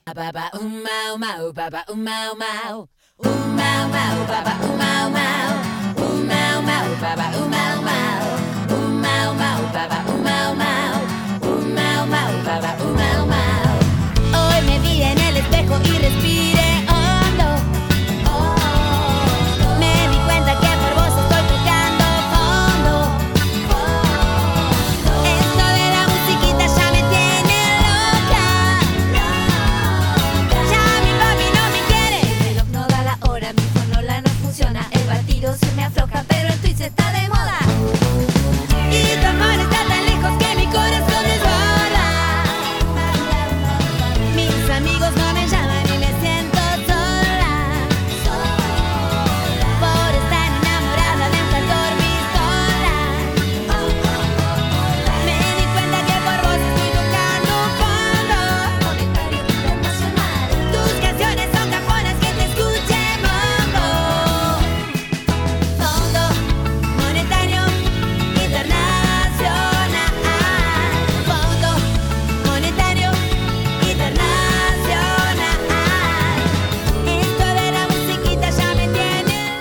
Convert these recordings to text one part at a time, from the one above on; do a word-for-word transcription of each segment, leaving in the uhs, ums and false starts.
Baba um mau mau, baba um mau mau, um mau mau, baba um mau mau, um mau mau, baba um mau mau, um mau mau, baba um mau mau, um mau mau, baba um mau mau. Hoy me vi en el espejo y respiré hondo. Me di cuenta que por vos estoy tocando fondo. Esto de la musiquita ya me tiene loca. Ya mi papi no me quiere. El reloj no da la hora, mi fonola no funciona. El batido se me afloja, pero el Twitch está de moda. Y tu amor está tan lejos que mi corazón desborda. Mis amigos no me llaman y me siento sola. Por estar enamorada de un tal dormitola. Me di cuenta que por vos estoy tocando fondo. Monetario internacional. Tus canciones son cajonas que te escuche mongo. Fondo Monetario Internacional. Fondo Monetario Internacional. Esto de la musiquita ya me tiene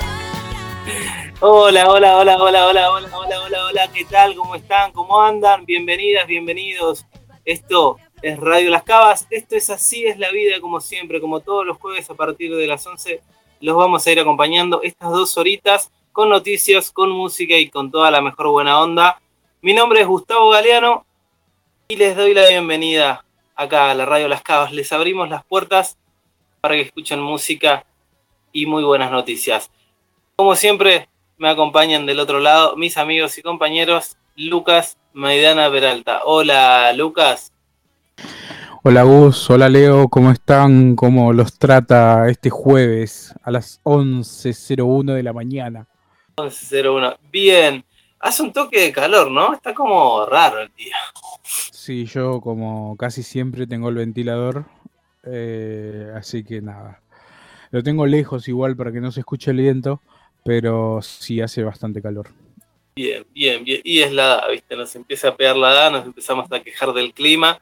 loca. Hola, hola, hola, hola, hola, hola, hola, hola, hola, ¿qué tal? ¿Cómo están? ¿Cómo andan? Bienvenidas, bienvenidos. Esto es Radio Las Cavas, esto es Así es la Vida, como siempre, como todos los jueves a partir de las once, los vamos a ir acompañando estas dos horitas con noticias, con música y con toda la mejor buena onda. Mi nombre es Gustavo Galeano y les doy la bienvenida acá a la Radio Las Cavas. Les abrimos las puertas para que escuchen música y muy buenas noticias. Como siempre, me acompañan del otro lado mis amigos y compañeros Lucas Maidana Peralta. Hola, Lucas. Hola Gus, hola Leo, ¿cómo están? ¿Cómo los trata este jueves a las once cero uno de la mañana? once cero uno. Bien. Hace un toque de calor, ¿no? Está como raro el día. Sí, yo como casi siempre tengo el ventilador, eh, así que nada. Lo tengo lejos igual para que no se escuche el viento, pero sí hace bastante calor. Bien, bien, bien. Y es la edad, ¿viste? Nos empieza a pegar la edad, nos empezamos a quejar del clima.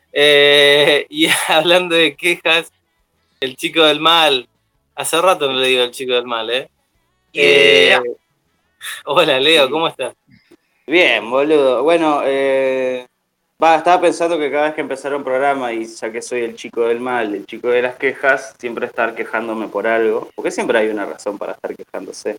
Eh, y hablando de quejas, el chico del mal. Hace rato no le digo al chico del mal, ¿eh? Yeah. Eh, hola, Leo, ¿cómo estás? Bien, boludo. Bueno, eh, va, estaba pensando que cada vez que empezara un programa, y ya que soy el chico del mal, el chico de las quejas, siempre estar quejándome por algo, porque siempre hay una razón para estar quejándose.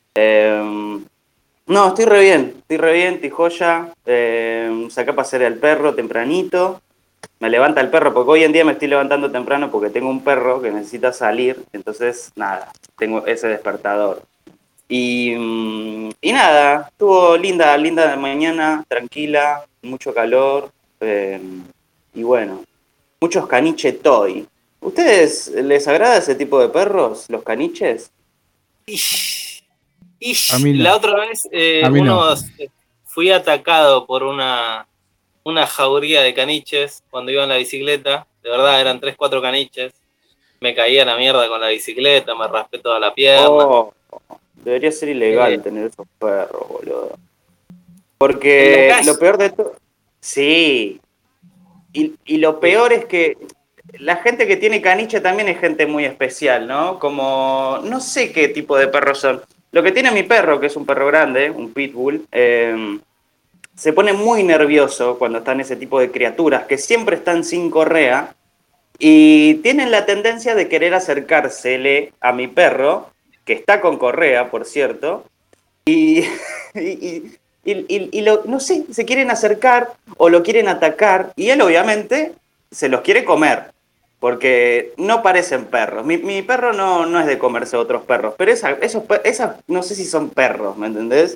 Eh, no, estoy re bien, estoy re bien, estoy joya. Eh, saqué a pasear al perro tempranito. Me levanta el perro, porque hoy en día me estoy levantando temprano porque tengo un perro que necesita salir, entonces nada, tengo ese despertador. Y, y nada, estuvo linda, linda de mañana, tranquila, mucho calor, eh, y bueno, muchos caniche toy. ¿Ustedes les agrada ese tipo de perros, los caniches? Ish, ish. A mí no. La otra vez eh, A mí no. unos, fui atacado por una, una jauría de caniches cuando iba en la bicicleta. De verdad, eran tres, cuatro caniches. Me caía la mierda con la bicicleta, me raspé toda la pierna. Oh, debería ser ilegal Eh, tener esos perros, boludo. Porque lo peor de todo... Sí. Y, y lo peor es que la gente que tiene caniche también es gente muy especial, ¿no? Como, no sé qué tipo de perros son. Lo que tiene mi perro, que es un perro grande, un pitbull, eh, se pone muy nervioso cuando están ese tipo de criaturas que siempre están sin correa y tienen la tendencia de querer acercársele a mi perro, que está con correa, por cierto, y, y, y, y, y lo, no sé, se quieren acercar o lo quieren atacar y él obviamente se los quiere comer. Porque no parecen perros. Mi, mi perro no, no es de comerse a otros perros, pero esa, esos, esas no sé si son perros, ¿me entendés?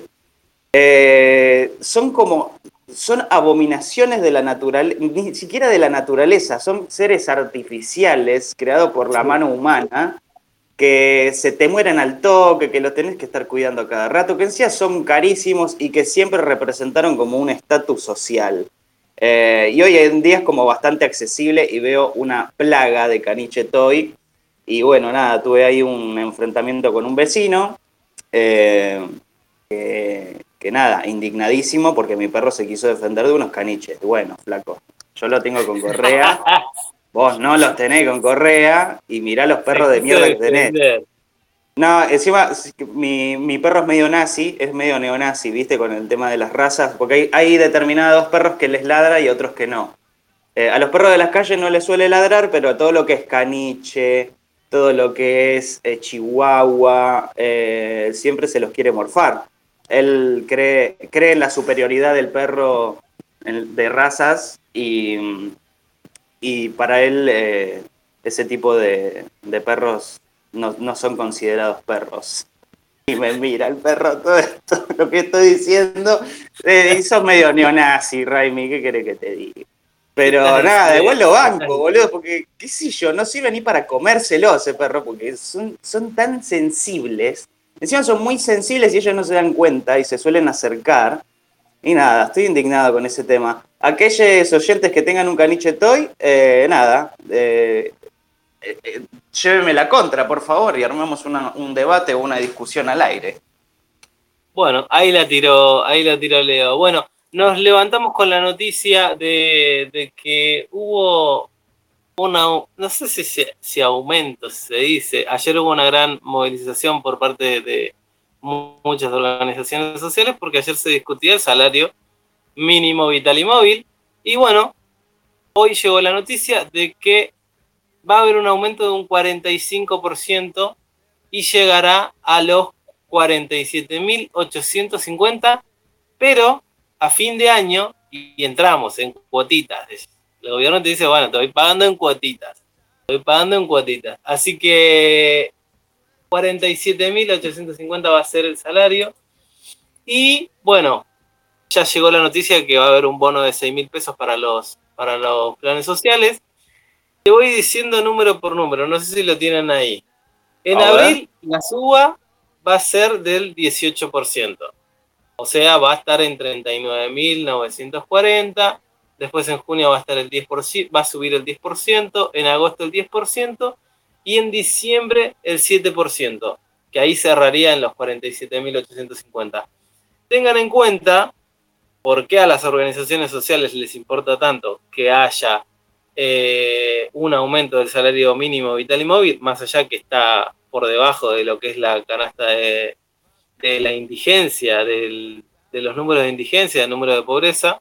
Eh, son como, son abominaciones de la naturaleza, ni siquiera de la naturaleza, son seres artificiales creados por la mano humana que se te mueren al toque, que los tenés que estar cuidando a cada rato, que encima son carísimos y que siempre representaron como un estatus social. Eh, y hoy en día es como bastante accesible y veo una plaga de caniche toy. Y bueno, nada, tuve ahí un enfrentamiento con un vecino, eh, que, que nada, indignadísimo porque mi perro se quiso defender de unos caniches. Bueno, flaco, yo lo tengo con correa Vos no los tenés con correa y mirá los perros de mierda que tenés. No, encima mi, mi perro es medio nazi, es medio neonazi, ¿viste? Con el tema de las razas, porque hay, hay determinados perros que les ladra y otros que no. Eh, a los perros de las calles no les suele ladrar, pero a todo lo que es caniche, todo lo que es eh, chihuahua, eh, siempre se los quiere morfar. Él cree, cree en la superioridad del perro de razas y, y para él eh, ese tipo de, de perros no, no son considerados perros. Y me mira el perro todo esto, lo que estoy diciendo, eh, y sos medio neonazi, Raimi, ¿qué querés que te diga? Pero nada, igual lo banco, boludo, porque, qué sé yo, no sirve ni para comérselo ese perro, porque son, son tan sensibles. Encima son muy sensibles y ellos no se dan cuenta y se suelen acercar. Y nada, estoy indignado con ese tema. Aquellos oyentes que tengan un caniche toy, eh, nada, eh, eh, eh, lléveme la contra, por favor, y armemos una, un debate o una discusión al aire. Bueno, ahí la tiró, ahí la tiró Leo. Bueno, nos levantamos con la noticia de, de que hubo una, no sé si, si aumento se dice, ayer hubo una gran movilización por parte de, de muchas organizaciones sociales porque ayer se discutía el salario mínimo vital y móvil y bueno, hoy llegó la noticia de que va a haber un aumento de un cuarenta y cinco por ciento y llegará a los cuarenta y siete mil ochocientos cincuenta, pero a fin de año, y entramos en cuotitas. El gobierno te dice, bueno, te voy pagando en cuotitas. Te voy pagando en cuotitas. Así que cuarenta y siete mil ochocientos cincuenta va a ser el salario. Y bueno, ya llegó la noticia de que va a haber un bono de seis mil pesos para los, para los planes sociales. Te voy diciendo número por número, no sé si lo tienen ahí. En a abril, ver. La suba va a ser del dieciocho por ciento. O sea, va a estar en treinta y nueve mil novecientos cuarenta. Después en junio va a estar el diez por ciento, va a subir el diez por ciento. En agosto el diez por ciento. Y en diciembre el siete por ciento. Que ahí cerraría en los cuarenta y siete mil ochocientos cincuenta. Tengan en cuenta por qué a las organizaciones sociales les importa tanto que haya eh, un aumento del salario mínimo vital y móvil, más allá que está por debajo de lo que es la canasta de, de la indigencia, del, de los números de indigencia, del número de pobreza,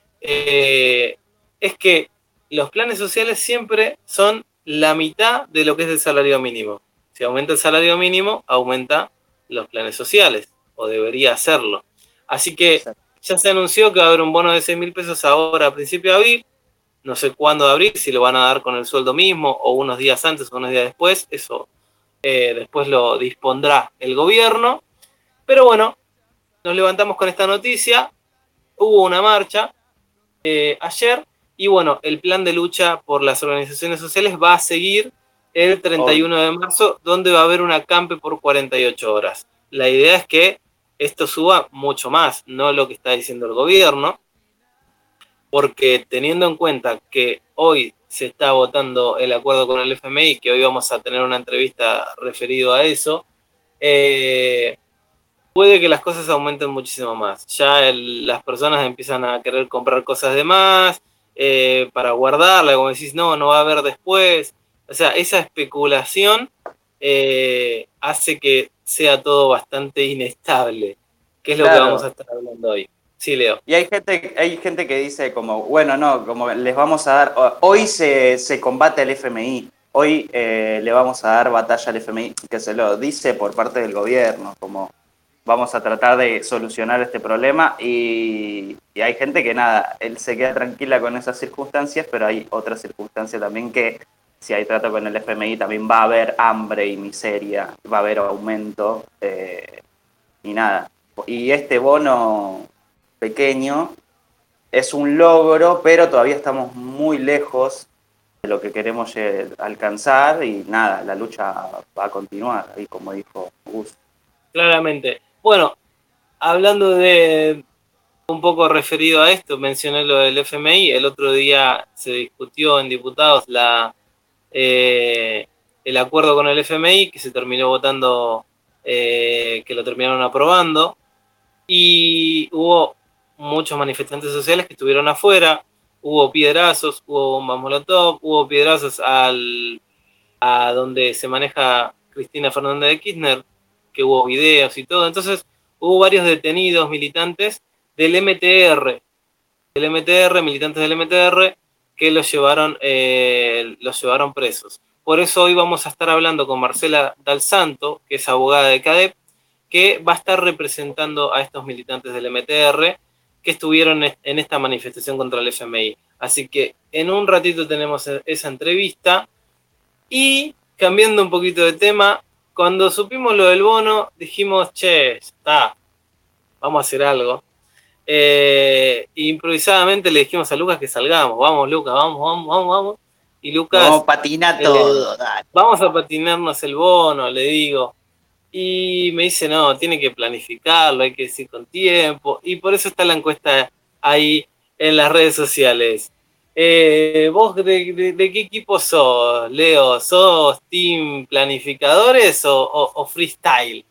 eh, es que los planes sociales siempre son la mitad de lo que es el salario mínimo. Si aumenta el salario mínimo, aumenta los planes sociales, o debería hacerlo. Así que ya se anunció que va a haber un bono de seis mil pesos ahora a principio de abril. No sé cuándo de abril, si lo van a dar con el sueldo mismo o unos días antes o unos días después. Eso eh, después lo dispondrá el gobierno. Pero bueno, nos levantamos con esta noticia. Hubo una marcha eh, ayer. Y bueno, el plan de lucha por las organizaciones sociales va a seguir el treinta y uno de marzo, donde va a haber un acampe por cuarenta y ocho horas. La idea es que esto suba mucho más, no lo que está diciendo el gobierno, porque teniendo en cuenta que hoy se está votando el acuerdo con el F M I, que hoy vamos a tener una entrevista referido a eso, eh, puede que las cosas aumenten muchísimo más. Ya el, las personas empiezan a querer comprar cosas de más, eh, para guardarla, como decís, no, no va a haber después. O sea, esa especulación eh, hace que sea todo bastante inestable, que es lo claro. que vamos a estar hablando hoy. Sí, Leo. Y hay gente, hay gente que dice como, bueno, no, como les vamos a dar, hoy se, se combate al F M I, hoy eh, le vamos a dar batalla al F M I, que se lo dice por parte del gobierno, como vamos a tratar de solucionar este problema y, y hay gente que nada, él se queda tranquila con esas circunstancias, pero hay otras circunstancias también que si hay trato con el F M I también va a haber hambre y miseria, va a haber aumento eh, y nada. Y este bono pequeño es un logro, pero todavía estamos muy lejos de lo que queremos alcanzar y nada, la lucha va a continuar, ahí como dijo Gus. Claramente. Bueno, hablando de un poco referido a esto, mencioné lo del F M I, el otro día se discutió en diputados la eh, el acuerdo con el F M I, que se terminó votando, eh, que lo terminaron aprobando, y hubo muchos manifestantes sociales que estuvieron afuera. hubo piedrazos, hubo bombas molotov, hubo piedrazos al, a donde se maneja Cristina Fernández de Kirchner, que hubo videos y todo. Entonces hubo varios detenidos militantes del M T R, del M T R, militantes del M T R, que los llevaron, eh, los llevaron presos. Por eso hoy vamos a estar hablando con Marcela Dal Santo, que es abogada de CADEP, que va a estar representando a estos militantes del M T R que estuvieron en esta manifestación contra el F M I. Así que en un ratito tenemos esa entrevista. Y cambiando un poquito de tema, cuando supimos lo del bono, dijimos, che, está, vamos a hacer algo. Eh, improvisadamente le dijimos a Lucas que salgamos. Vamos, Lucas, vamos, vamos, vamos, vamos. Y Lucas... Vamos a patinar todo, eh, dale. Vamos a patinarnos el bono, le digo. Y me dice, no, tiene que planificarlo, hay que decir con tiempo. Y por eso está la encuesta ahí en las redes sociales. Eh, ¿Vos de, de, de qué equipo sos, Leo? ¿Sos team planificadores o, o, o freestyle?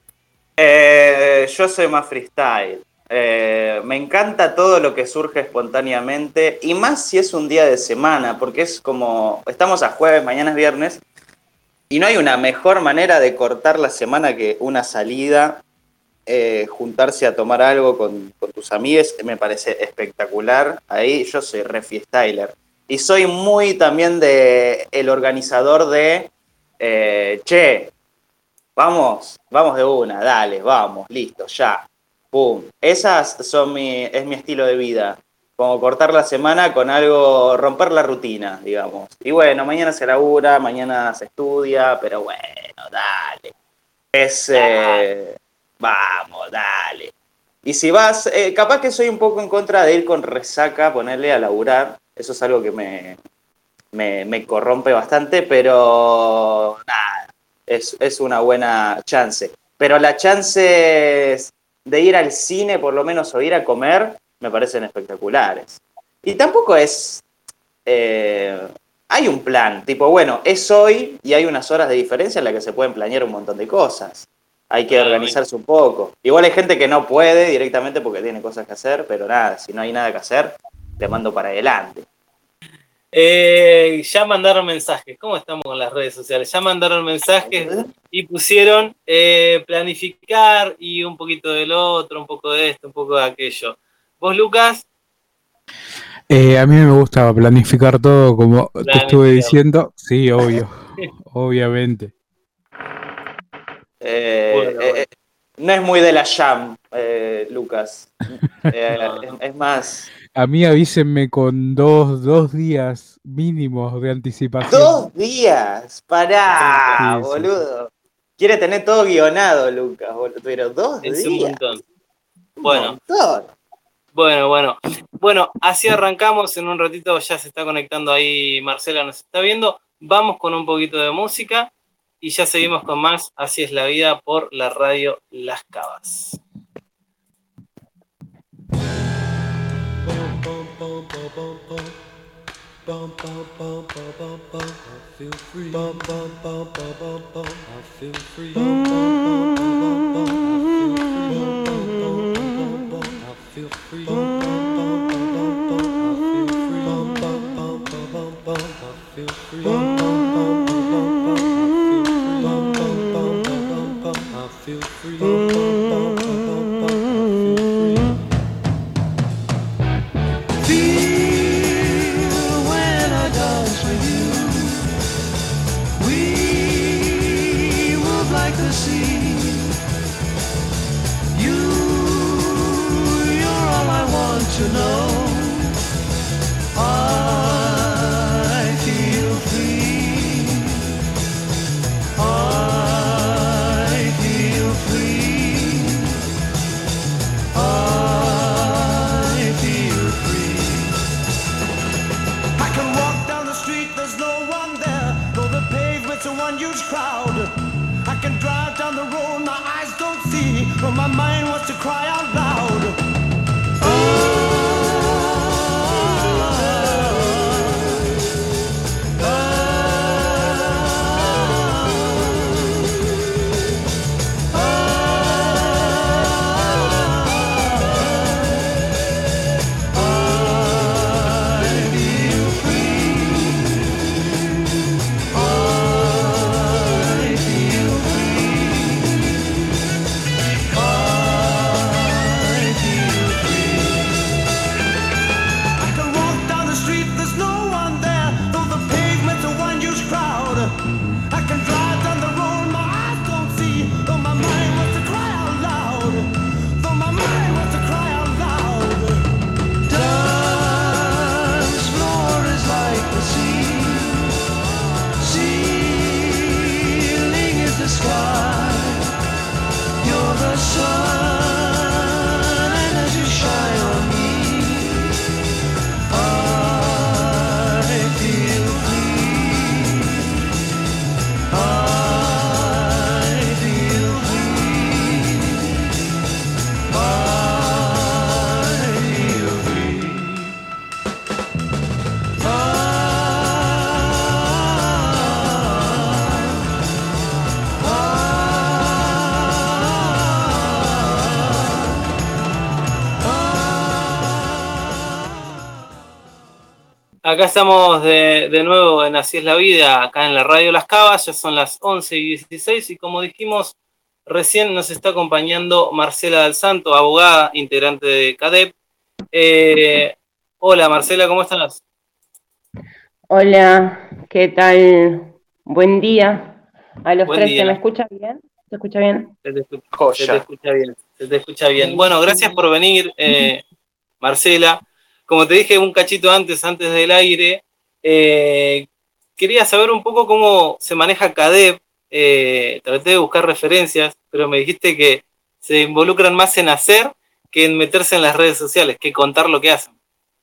Eh, yo soy más freestyle. Eh, me encanta todo lo que surge espontáneamente, y más si es un día de semana, porque es como, estamos a jueves, mañana es viernes, y no hay una mejor manera de cortar la semana que una salida, eh, juntarse a tomar algo con, con tus amigos, me parece espectacular. Ahí yo soy re freestyler. Y soy muy también de el organizador de, eh, che, vamos, vamos de una, dale, vamos, listo, ya, pum. Esas son mi, es mi estilo de vida. Como cortar la semana con algo, romper la rutina, digamos. Y bueno, mañana se labura, mañana se estudia, pero bueno, dale. Es, eh, vamos, dale. Y si vas, eh, capaz que soy un poco en contra de ir con resaca, ponerle a laburar. Eso es algo que me, me, me corrompe bastante, pero nada, es, es una buena chance. Pero las chances de ir al cine, por lo menos, o ir a comer, me parecen espectaculares. Y tampoco es... Eh, hay un plan, tipo, bueno, es hoy y hay unas horas de diferencia en las que se pueden planear un montón de cosas. Hay que organizarse un poco. Igual hay gente que no puede directamente porque tiene cosas que hacer, pero nada, si no hay nada que hacer, te mando para adelante. Eh, ya mandaron mensajes. ¿Cómo estamos con las redes sociales? Ya mandaron mensajes y pusieron eh, planificar y un poquito del otro, un poco de esto, un poco de aquello. ¿Vos, Lucas? Eh, a mí me gusta planificar todo, como te estuve diciendo. Sí, obvio, obviamente. Eh, bueno, eh, bueno. No es muy de la jam, eh, Lucas. Eh, no. es, es más... A mí avísenme con dos, dos días mínimos de anticipación. ¡Dos días! ¡Pará, sí, boludo! Sí. Quiere tener todo guionado, Lucas, boludo. Pero dos es días. Un montón. Un bueno. montón. Bueno, bueno. Bueno, así arrancamos. En un ratito ya se está conectando ahí Marcela, nos está viendo. Vamos con un poquito de música y ya seguimos con más Así es la vida por la radio Las Cavas. Acá estamos de, de nuevo en Así es la Vida, acá en la Radio Las Cavas, ya son las once y dieciséis y como dijimos, recién nos está acompañando Marcela Dal Santo, abogada, integrante de CADEP. Eh, hola Marcela, ¿cómo estás? Hola, ¿qué tal? Buen día a los Buen tres. ¿Se me día. escucha bien? ¿Se escucha bien? Se te escucha, se te escucha bien, se te escucha bien. Bueno, gracias por venir, eh, Marcela. Como te dije un cachito antes, antes del aire, eh, quería saber un poco cómo se maneja CADEP. Eh, traté de buscar referencias, pero me dijiste que se involucran más en hacer que en meterse en las redes sociales, que contar lo que hacen.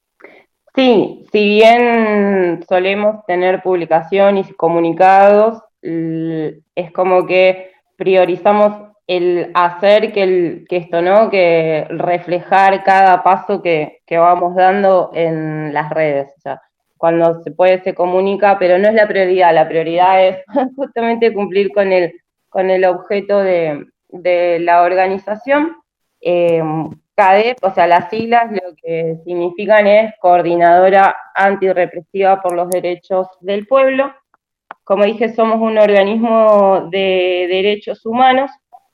Sí, si bien solemos tener publicaciones y comunicados, l- es como que priorizamos el hacer que, el, que esto, ¿no? Que reflejar cada paso que, que vamos dando en las redes. O sea, cuando se puede se comunica, pero no es la prioridad, la prioridad es justamente cumplir con el, con el objeto de, de la organización. Eh, CADEP, o sea, las siglas lo que significan es Coordinadora Antirrepresiva por los Derechos del Pueblo. Como dije, somos un organismo de derechos humanos.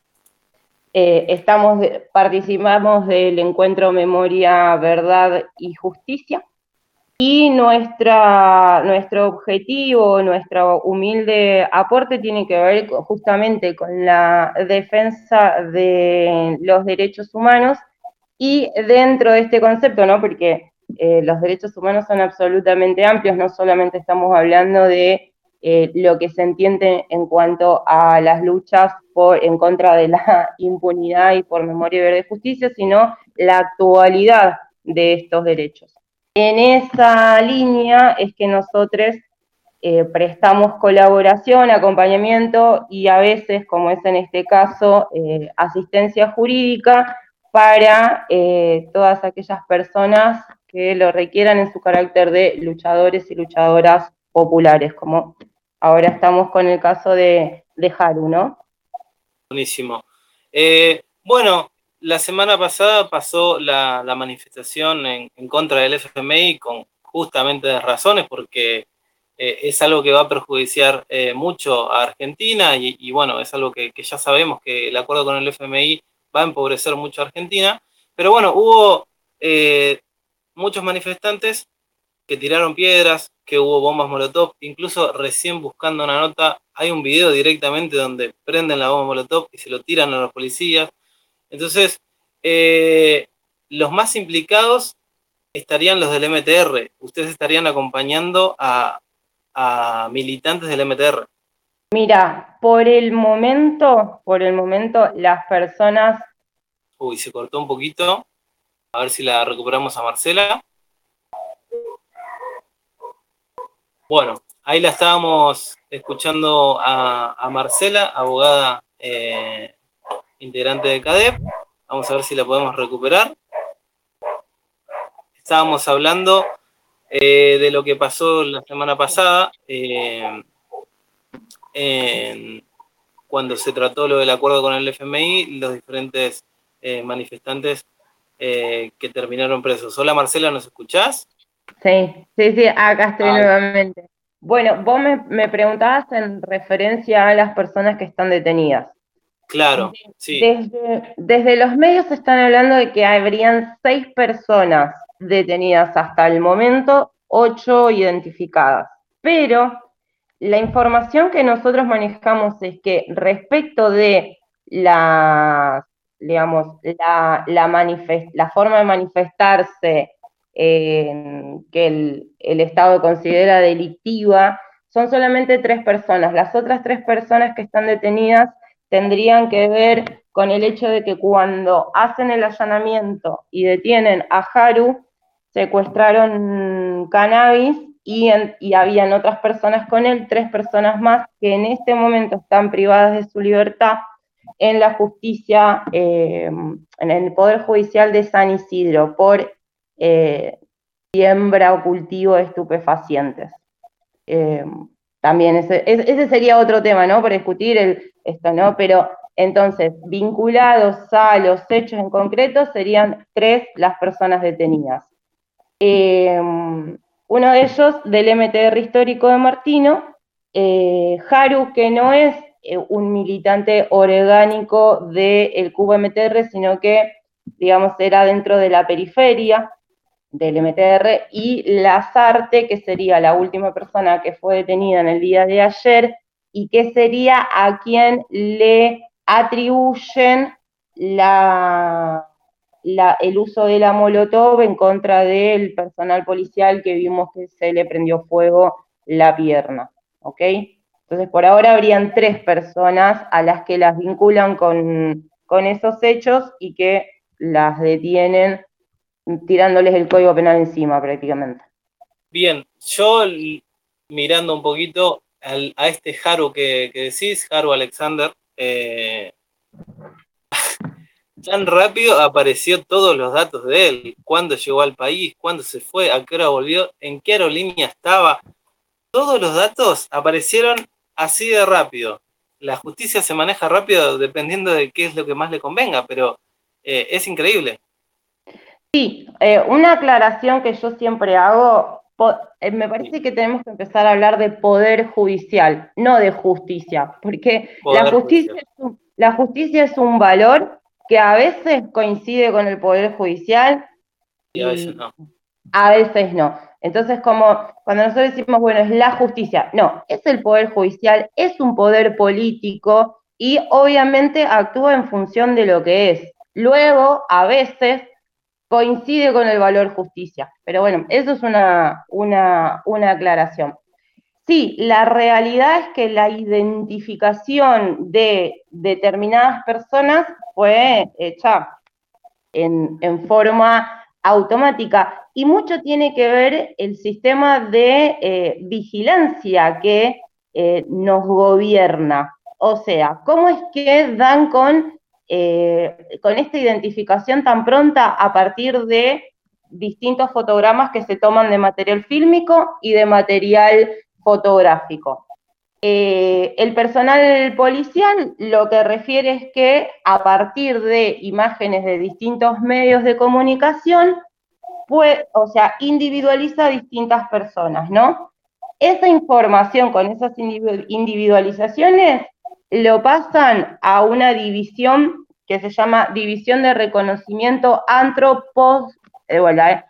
Eh, estamos de, participamos del encuentro Memoria, Verdad y Justicia. Y nuestra, nuestro objetivo, nuestro humilde aporte tiene que ver justamente con la defensa de los derechos humanos. Y dentro de este concepto, ¿no? Porque eh, los derechos humanos son absolutamente amplios, no solamente estamos hablando de eh, lo que se entiende en cuanto a las luchas por, en contra de la impunidad y por memoria y verdad y justicia, sino la actualidad de estos derechos. En esa línea es que nosotros eh, prestamos colaboración, acompañamiento y a veces, como es en este caso, eh, asistencia jurídica para eh, todas aquellas personas que lo requieran en su carácter de luchadores y luchadoras populares, como ahora estamos con el caso de, de Haru, ¿no? Buenísimo. Eh, bueno, la semana pasada pasó la, la manifestación en, en contra del F M I con justamente razones, porque eh, es algo que va a perjudiciar eh, mucho a Argentina y, y bueno, es algo que, que ya sabemos que el acuerdo con el F M I va a empobrecer mucho a Argentina, pero bueno, hubo eh, muchos manifestantes que tiraron piedras, que hubo bombas molotov, incluso recién buscando una nota, hay un video directamente donde prenden la bomba molotov y se lo tiran a los policías. Entonces, eh, los más implicados estarían los del M T R. Ustedes estarían acompañando a, a militantes del M T R. Mira, por el momento, por el momento, las personas... Uy, se cortó un poquito. A ver si la recuperamos a Marcela. Bueno, ahí la estábamos escuchando a, a Marcela, abogada eh, integrante de CADEP. Vamos a ver si la podemos recuperar. Estábamos hablando eh, de lo que pasó la semana pasada, eh, en, cuando se trató lo del acuerdo con el F M I, los diferentes eh, manifestantes eh, que terminaron presos. Hola Marcela, ¿nos escuchás? Sí, sí, sí, acá estoy Ay. nuevamente. Bueno, vos me, me preguntabas en referencia a las personas que están detenidas. Claro, sí. Desde, desde los medios se están hablando de que habrían seis personas detenidas hasta el momento, ocho identificadas. Pero la información que nosotros manejamos es que respecto de la, digamos, la, la, manifest, la forma de manifestarse eh, que el, el Estado considera delictiva, son solamente tres personas. Las otras tres personas que están detenidas tendrían que ver con el hecho de que cuando hacen el allanamiento y detienen a Haru, secuestraron cannabis y, en, y habían otras personas con él, tres personas más que en este momento están privadas de su libertad en la justicia, eh, en el Poder Judicial de San Isidro por eh, siembra o cultivo de estupefacientes. Eh, también ese, ese sería otro tema, ¿no? Para discutir el, esto, ¿no? Pero entonces, vinculados a los hechos en concreto, serían tres las personas detenidas. Eh, Uno de ellos del M T R histórico de Martino, eh, Haru, que no es eh, un militante orgánico del Cubo M T R, sino que, digamos, era dentro de la periferia del M T R, y Lazarte, que sería la última persona que fue detenida en el día de ayer, y que sería a quien le atribuyen la, la, el uso de la molotov en contra del personal policial que vimos que se le prendió fuego la pierna, ¿ok? Entonces, por ahora habrían tres personas a las que las vinculan con, con esos hechos y que las detienen tirándoles el código penal encima prácticamente. Bien, yo mirando un poquito al, a este Haru que, que decís, Haru Alexander, eh, tan rápido apareció todos los datos de él, cuándo llegó al país, cuándo se fue, a qué hora volvió, en qué aerolínea estaba, todos los datos aparecieron así de rápido. La justicia se maneja rápido dependiendo de qué es lo que más le convenga, pero eh, es increíble. Sí, eh, una aclaración que yo siempre hago, eh, me parece que tenemos que empezar a hablar de poder judicial, no de justicia, porque la justicia, es un, la justicia es un valor que a veces coincide con el poder judicial y, y a veces no. A veces no. Entonces, como cuando nosotros decimos, bueno, es la justicia, no, es el poder judicial, es un poder político y obviamente actúa en función de lo que es. Luego, a veces, coincide con el valor justicia. Pero bueno, eso es una, una, una aclaración. Sí, la realidad es que la identificación de determinadas personas fue hecha en, en forma automática y mucho tiene que ver el sistema de eh, vigilancia que eh, nos gobierna. O sea, ¿cómo es que dan con Eh, con esta identificación tan pronta a partir de distintos fotogramas que se toman de material fílmico y de material fotográfico? Eh, el personal policial lo que refiere es que a partir de imágenes de distintos medios de comunicación, pues, o sea, individualiza a distintas personas, ¿no? Esa información con esas individualizaciones lo pasan a una división que se llama División de Reconocimiento Antropos, eh, bueno, eh,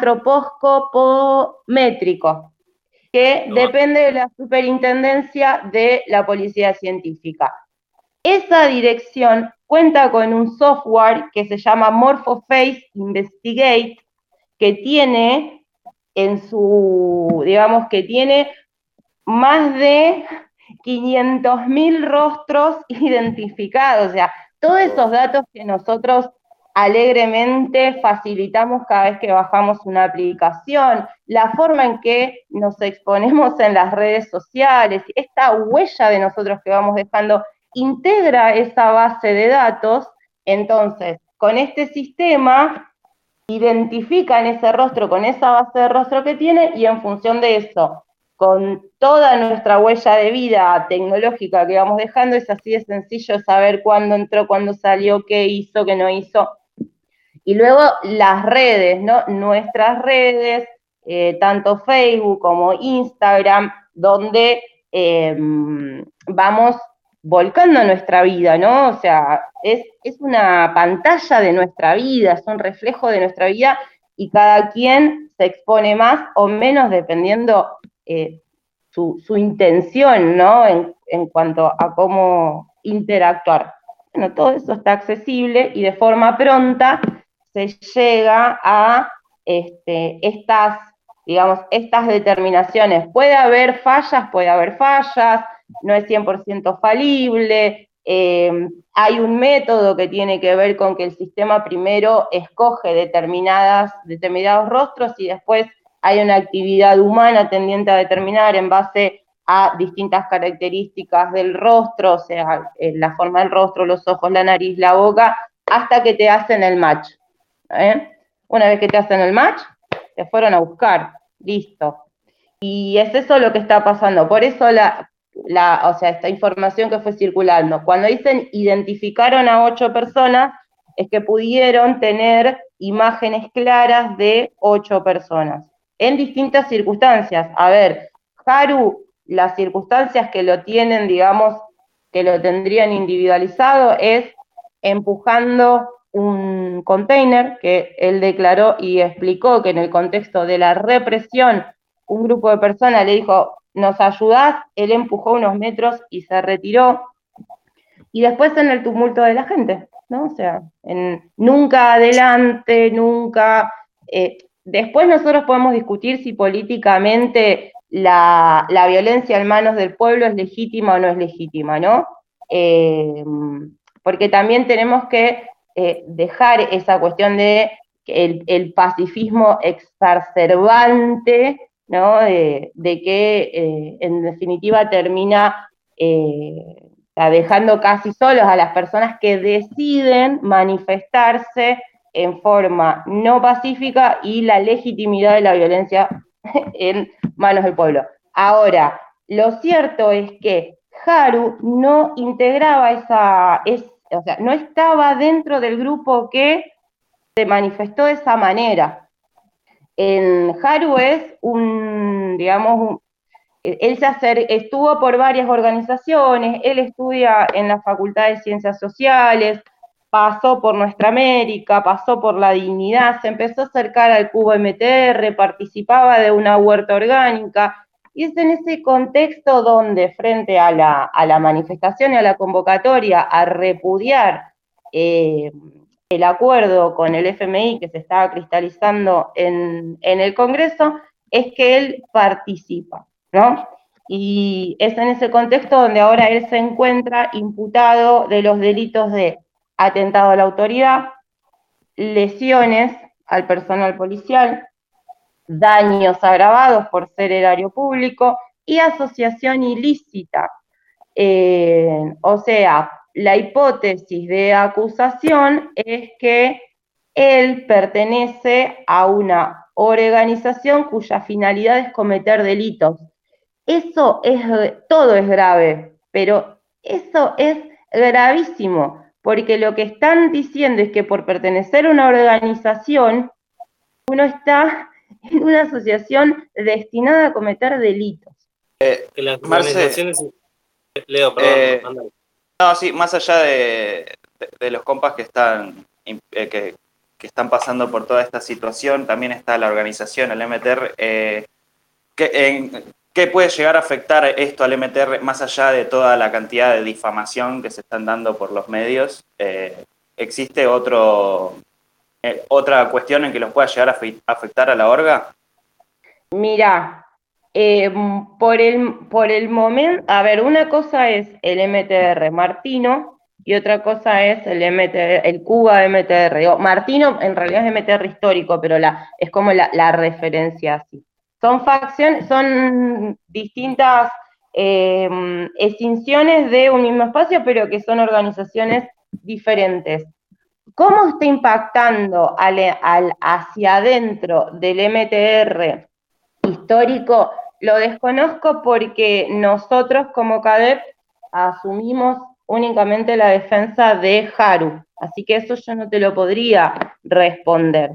Antroposcopométrico, que no. depende de la superintendencia de la Policía Científica. Esa dirección cuenta con un software que se llama Morphoface Investigate, que tiene en su, digamos, que tiene más de quinientos mil rostros identificados, o sea, todos esos datos que nosotros alegremente facilitamos cada vez que bajamos una aplicación, la forma en que nos exponemos en las redes sociales, esta huella de nosotros que vamos dejando, integra esa base de datos. Entonces, con este sistema identifican ese rostro con esa base de rostro que tiene y en función de eso, con toda nuestra huella de vida tecnológica que vamos dejando, es así de sencillo saber cuándo entró, cuándo salió, qué hizo, qué no hizo. Y luego las redes, ¿no? Nuestras redes, eh, tanto Facebook como Instagram, donde eh, vamos volcando nuestra vida, ¿no? O sea, es, es una pantalla de nuestra vida, es un reflejo de nuestra vida y cada quien se expone más o menos dependiendo eh, su, su intención, ¿no? En, en cuanto a cómo interactuar. Bueno, todo eso está accesible y de forma pronta se llega a este, estas, digamos, estas determinaciones. Puede haber fallas, puede haber fallas, no es cien por ciento falible, eh, hay un método que tiene que ver con que el sistema primero escoge determinadas, determinados rostros y después hay una actividad humana tendiente a determinar en base a distintas características del rostro, o sea, la forma del rostro, los ojos, la nariz, la boca, hasta que te hacen el match. ¿eh? Una vez que te hacen el match, te fueron a buscar, listo. Y es eso lo que está pasando, por eso la, la, o sea, esta información que fue circulando, cuando dicen identificaron a ocho personas, es que pudieron tener imágenes claras de ocho personas. en distintas circunstancias. A ver, Haru, las circunstancias que lo tienen, digamos, que lo tendrían individualizado es empujando un container que él declaró y explicó que en el contexto de la represión un grupo de personas le dijo, ¿nos ayudás? Él empujó unos metros y se retiró. Y después en el tumulto de la gente, ¿no? O sea, en, nunca adelante, nunca... Eh, después nosotros podemos discutir si políticamente la, la violencia en manos del pueblo es legítima o no es legítima, ¿no? Eh, porque también tenemos que eh, dejar esa cuestión de el, el pacifismo exacerbante, ¿no? De, de que eh, en definitiva termina eh, dejando casi solos a las personas que deciden manifestarse en forma no pacífica y la legitimidad de la violencia en manos del pueblo. Ahora, lo cierto es que Haru no integraba esa, es, o sea, no estaba dentro del grupo que se manifestó de esa manera. En Haru es un, digamos, un, él se acer, estuvo por varias organizaciones, él estudia en la Facultad de Ciencias Sociales, pasó por Nuestra América, pasó por La Dignidad, se empezó a acercar al Cuba M T R, participaba de una huerta orgánica, y es en ese contexto donde frente a la, a la manifestación y a la convocatoria a repudiar eh, el acuerdo con el F M I que se estaba cristalizando en, en el Congreso, es que él participa, ¿no? Y es en ese contexto donde ahora él se encuentra imputado de los delitos de atentado a la autoridad, lesiones al personal policial, daños agravados por ser erario público y asociación ilícita. Eh, o sea, la hipótesis de acusación es que él pertenece a una organización cuya finalidad es cometer delitos. Eso es, todo es grave, pero eso es gravísimo, porque lo que están diciendo es que por pertenecer a una organización, uno está en una asociación destinada a cometer delitos. Eh, Que las Marce, organizaciones... Leo, perdón, eh, mándale. No, sí, más allá de, de, de los compas que están, eh, que, que están pasando por toda esta situación, también está la organización, el M T R. Eh, ¿qué, en, ¿Qué puede llegar a afectar esto al M T R más allá de toda la cantidad de difamación que se están dando por los medios? Eh, ¿Existe otro, eh, otra cuestión en que los pueda llegar a afectar a la orga? Mira, eh, por el, por el momento, a ver, una cosa es el M T R Martino y otra cosa es el M T R, el Cuba M T R. Digo, Martino en realidad es M T R histórico, pero la, es como la, la referencia así. Son facciones, son distintas eh, extinciones de un mismo espacio, pero que son organizaciones diferentes. ¿Cómo está impactando al, al, hacia adentro del M T R histórico? Lo desconozco porque nosotros como C A D E P asumimos únicamente la defensa de Haru, así que eso yo no te lo podría responder.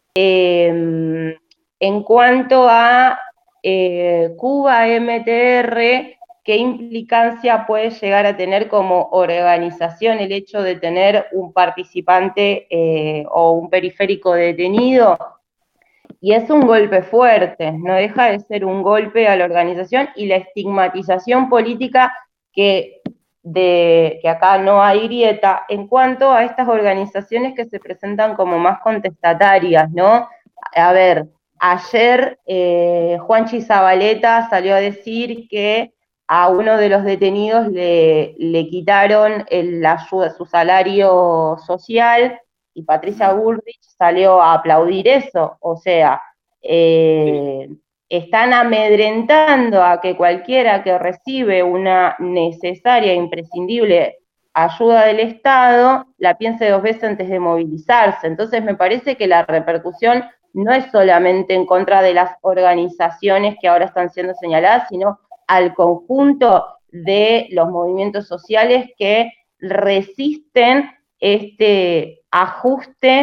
Eh, en cuanto a eh, Cuba M T R, ¿qué implicancia puede llegar a tener como organización el hecho de tener un participante eh, o un periférico detenido? Y es un golpe fuerte, no deja de ser un golpe a la organización y la estigmatización política que, de, que acá no hay grieta en cuanto a estas organizaciones que se presentan como más contestatarias, ¿no? A ver, ayer eh, Juanchi Zabaleta salió a decir que a uno de los detenidos le, le quitaron el, la ayuda, su salario social, y Patricia Bullrich salió a aplaudir eso, o sea, eh, están amedrentando a que cualquiera que recibe una necesaria e imprescindible ayuda del Estado la piense dos veces antes de movilizarse. Entonces me parece que la repercusión no es solamente en contra de las organizaciones que ahora están siendo señaladas, sino al conjunto de los movimientos sociales que resisten este ajuste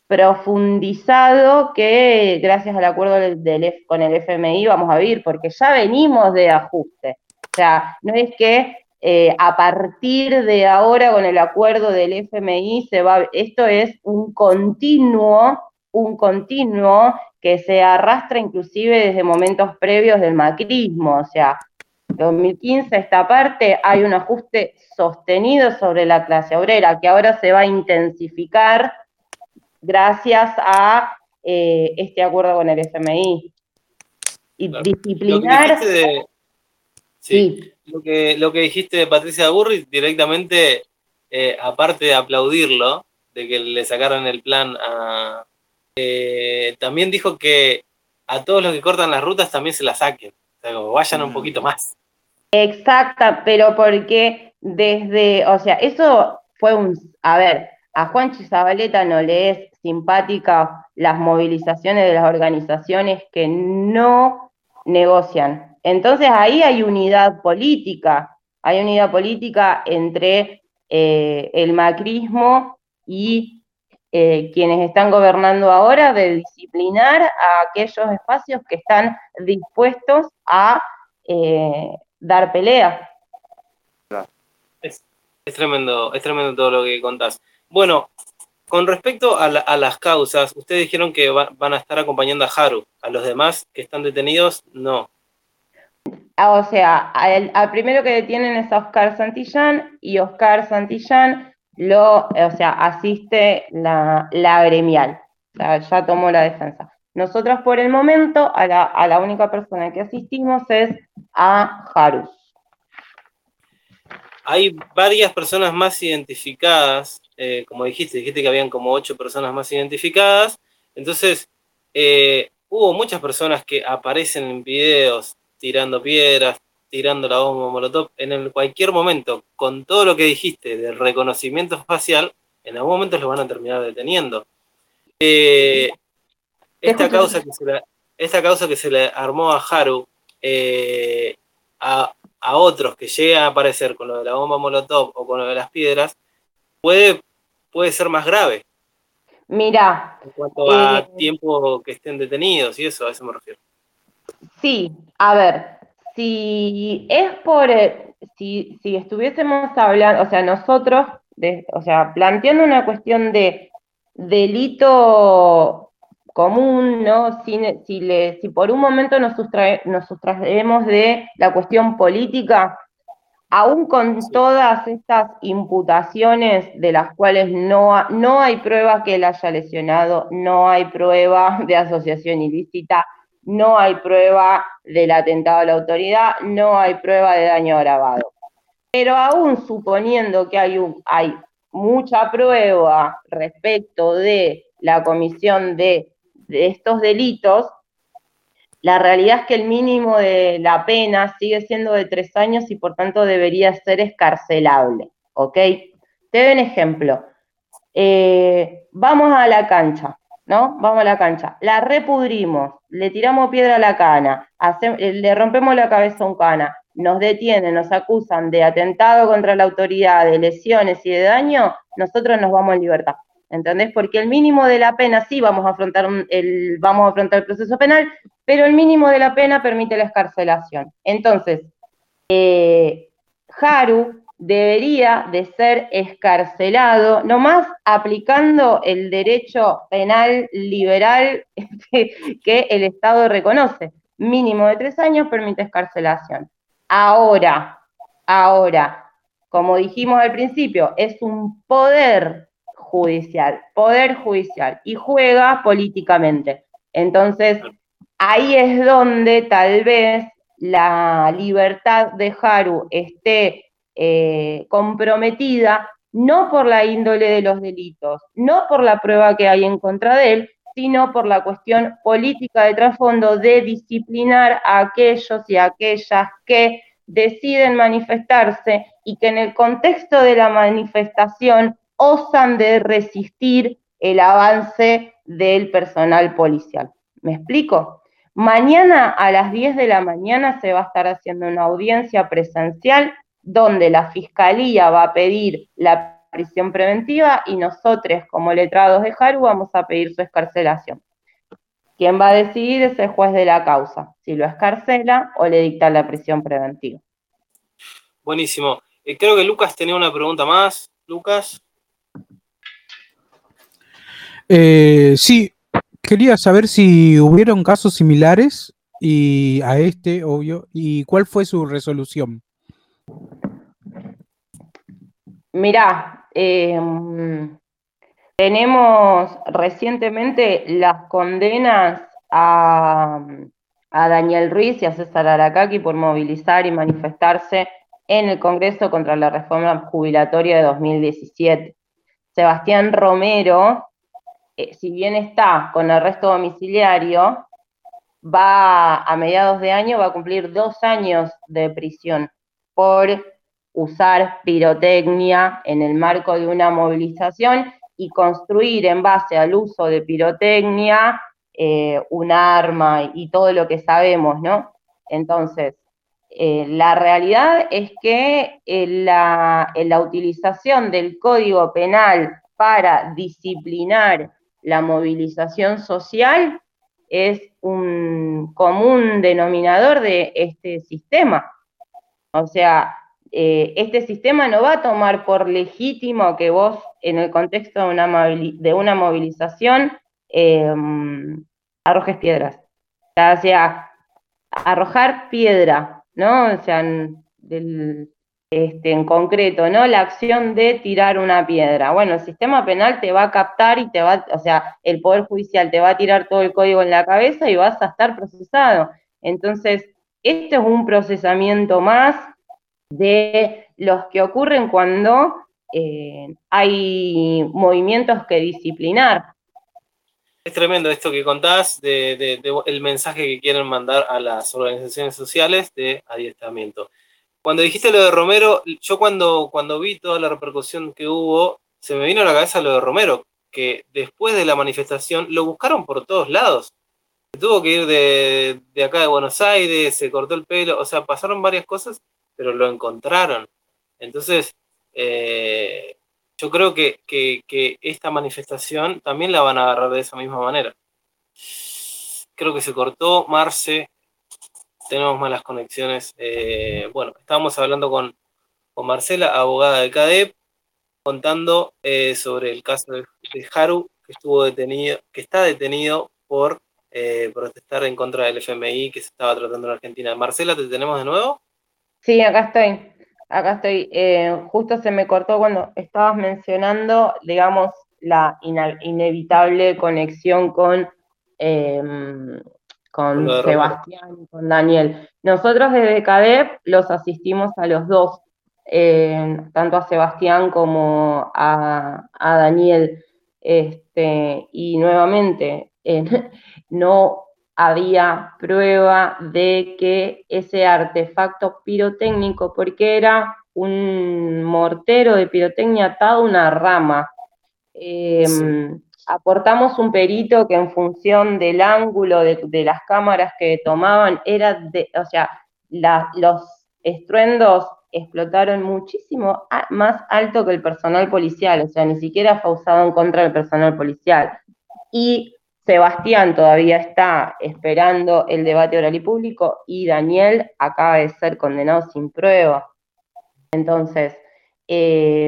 profundizado que gracias al acuerdo del, del, con el F M I vamos a vivir, porque ya venimos de ajuste. O sea, no es que eh, a partir de ahora con el acuerdo del F M I se va, esto es un continuo, un continuo que se arrastra inclusive desde momentos previos del macrismo, o sea, dos mil quince esta parte hay un ajuste sostenido sobre la clase obrera, que ahora se va a intensificar gracias a eh, este acuerdo con el F M I. Y claro. disciplinar... Lo que, de, sí, sí. Lo, que, lo que dijiste de Patricia Burrich, directamente, eh, aparte de aplaudirlo, de que le sacaron el plan a... Eh, también dijo que a todos los que cortan las rutas también se las saquen. O sea, como vayan un poquito más. Exacta, pero porque desde... O sea, eso fue un... A ver, a Juanchi Zabaleta no le es simpática las movilizaciones de las organizaciones que no negocian. Entonces ahí hay unidad política, hay unidad política entre eh, el macrismo y eh, quienes están gobernando ahora, de disciplinar a aquellos espacios que están dispuestos a eh, dar pelea. Es, es tremendo, es tremendo todo lo que contás. Bueno, con respecto a, la, a las causas, ustedes dijeron que va, van a estar acompañando a Haru. A los demás que están detenidos, no. O sea, al, al primero que detienen es a Oscar Santillán, y Oscar Santillán lo, o sea, asiste la, la gremial. O sea, ya tomó la defensa. Nosotros por el momento, a la, a la única persona que asistimos es a Haru. Hay varias personas más identificadas, eh, como dijiste, dijiste que habían como ocho personas más identificadas, entonces eh, hubo muchas personas que aparecen en videos tirando piedras, tirando la bomba molotov, en el, cualquier momento, con todo lo que dijiste del reconocimiento facial, en algún momento los van a terminar deteniendo. Eh, esta, causa que se le, esta causa que se le armó a Haru, eh, a a otros que lleguen a aparecer con lo de la bomba molotov o con lo de las piedras, puede, puede ser más grave. Mira. En cuanto a eh, tiempo que estén detenidos y eso, a eso me refiero. Sí, a ver, si es por, si, si estuviésemos hablando, o sea, nosotros, de, o sea, planteando una cuestión de delito común, ¿no? Si, si, le, si por un momento nos, sustrae, nos sustraemos de la cuestión política, aún con sí. todas estas imputaciones de las cuales no, no hay prueba que él haya lesionado, no hay prueba de asociación ilícita, no hay prueba del atentado a la autoridad, no hay prueba de daño agravado. Pero aún suponiendo que hay, un, hay mucha prueba respecto de la comisión de, de estos delitos, la realidad es que el mínimo de la pena sigue siendo de tres años y por tanto debería ser excarcelable, ¿ok? Te doy un ejemplo. Eh, vamos a la cancha, ¿no? Vamos a la cancha, la repudrimos, le tiramos piedra a la cana, hace, le rompemos la cabeza a un cana, nos detienen, nos acusan de atentado contra la autoridad, de lesiones y de daño, nosotros nos vamos en libertad. ¿Entendés? Porque el mínimo de la pena, sí vamos a afrontar el, vamos a afrontar el proceso penal, pero el mínimo de la pena permite la excarcelación. Entonces, eh, Haru debería de ser excarcelado, nomás aplicando el derecho penal liberal que el Estado reconoce. Mínimo de tres años permite excarcelación. Ahora, ahora, como dijimos al principio, es un poder judicial, poder judicial, y juega políticamente. Entonces, ahí es donde tal vez la libertad de Haru esté eh, comprometida, no por la índole de los delitos, no por la prueba que hay en contra de él, sino por la cuestión política de trasfondo de disciplinar a aquellos y a aquellas que deciden manifestarse y que en el contexto de la manifestación osan de resistir el avance del personal policial. ¿Me explico? Mañana a las diez de la mañana se va a estar haciendo una audiencia presencial donde la Fiscalía va a pedir la prisión preventiva y nosotros, como letrados de Haru, vamos a pedir su excarcelación. Quien va a decidir es el juez de la causa, si lo excarcela o le dicta la prisión preventiva. Buenísimo. Eh, creo que Lucas tenía una pregunta más. Lucas. Eh, sí, quería saber si hubieron casos similares y a este, obvio, y cuál fue su resolución. Mirá, eh, tenemos recientemente las condenas a, a Daniel Ruiz y a César Aracaki por movilizar y manifestarse en el Congreso contra la reforma jubilatoria de dos mil diecisiete. Sebastián Romero, eh, si bien está con arresto domiciliario, va a mediados de año, va a cumplir dos años de prisión por usar pirotecnia en el marco de una movilización y construir en base al uso de pirotecnia eh, un arma y todo lo que sabemos, ¿no? Entonces, eh, la realidad es que eh, la, eh, la utilización del Código Penal para disciplinar la movilización social es un común denominador de este sistema. O sea, eh, este sistema no va a tomar por legítimo que vos, en el contexto de una, de una movilización, eh, arrojes piedras. O sea, arrojar piedra, ¿no? O sea, del, este, en concreto, ¿no? La acción de tirar una piedra. Bueno, el sistema penal te va a captar y te va, o sea, el Poder Judicial te va a tirar todo el código en la cabeza y vas a estar procesado. Entonces, este es un procesamiento más de los que ocurren cuando eh, hay movimientos que disciplinar. Es tremendo esto que contás, de, de, de el mensaje que quieren mandar a las organizaciones sociales de adiestramiento. Cuando dijiste lo de Romero, yo cuando, cuando vi toda la repercusión que hubo, se me vino a la cabeza lo de Romero, que después de la manifestación lo buscaron por todos lados. Se tuvo que ir de, de acá de Buenos Aires, se cortó el pelo, o sea, pasaron varias cosas, pero lo encontraron. Entonces, eh, yo creo que, que, que esta manifestación también la van a agarrar de esa misma manera. Creo que se cortó, Marce, tenemos malas conexiones. Eh, bueno, estábamos hablando con, con Marcela, abogada de CADEP, contando eh, sobre el caso de, de Haru, que estuvo detenido, que está detenido por eh, protestar en contra del F M I que se estaba tratando en Argentina. Marcela, ¿te tenemos de nuevo? Sí, acá estoy. Acá estoy. Eh, justo se me cortó cuando estabas mencionando, digamos, la ina- inevitable conexión con, eh, con Lo de Sebastián y con Daniel. Nosotros desde CADEP los asistimos a los dos, eh, tanto a Sebastián como a, a Daniel. Este, y nuevamente, eh, no había prueba de que ese artefacto pirotécnico, porque era un mortero de pirotecnia atado a una rama. Eh, sí. Aportamos un perito que en función del ángulo de, de las cámaras que tomaban, era de, o sea, la, los estruendos explotaron muchísimo más alto que el personal policial, o sea, ni siquiera fue usado en contra del personal policial. Y Sebastián todavía está esperando el debate oral y público y Daniel acaba de ser condenado sin prueba. Entonces, eh,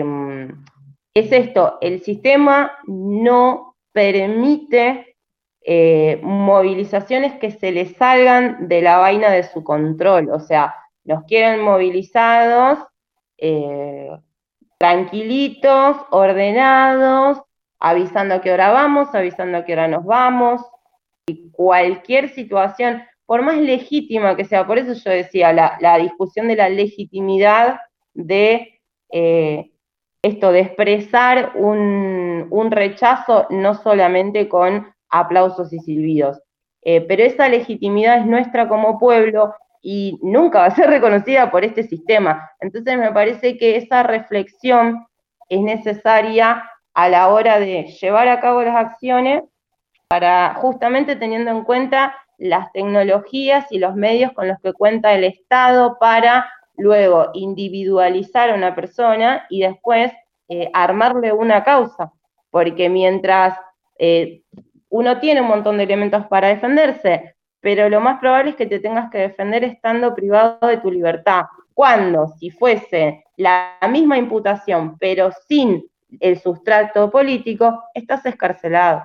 es esto, el sistema no permite eh, movilizaciones que se le salgan de la vaina de su control, o sea, nos quieren movilizados, eh, tranquilitos, ordenados, avisando a qué hora vamos, avisando a qué hora nos vamos, y cualquier situación, por más legítima que sea, por eso yo decía, la, la discusión de la legitimidad de eh, esto, de expresar un, un rechazo no solamente con aplausos y silbidos, eh, pero esa legitimidad es nuestra como pueblo y nunca va a ser reconocida por este sistema. Entonces me parece que esa reflexión es necesaria a la hora de llevar a cabo las acciones para justamente teniendo en cuenta las tecnologías y los medios con los que cuenta el Estado para luego individualizar a una persona y después eh, armarle una causa, porque mientras eh, uno tiene un montón de elementos para defenderse, pero lo más probable es que te tengas que defender estando privado de tu libertad. Cuando, si fuese la misma imputación, pero sin el sustrato político, estás escarcelado.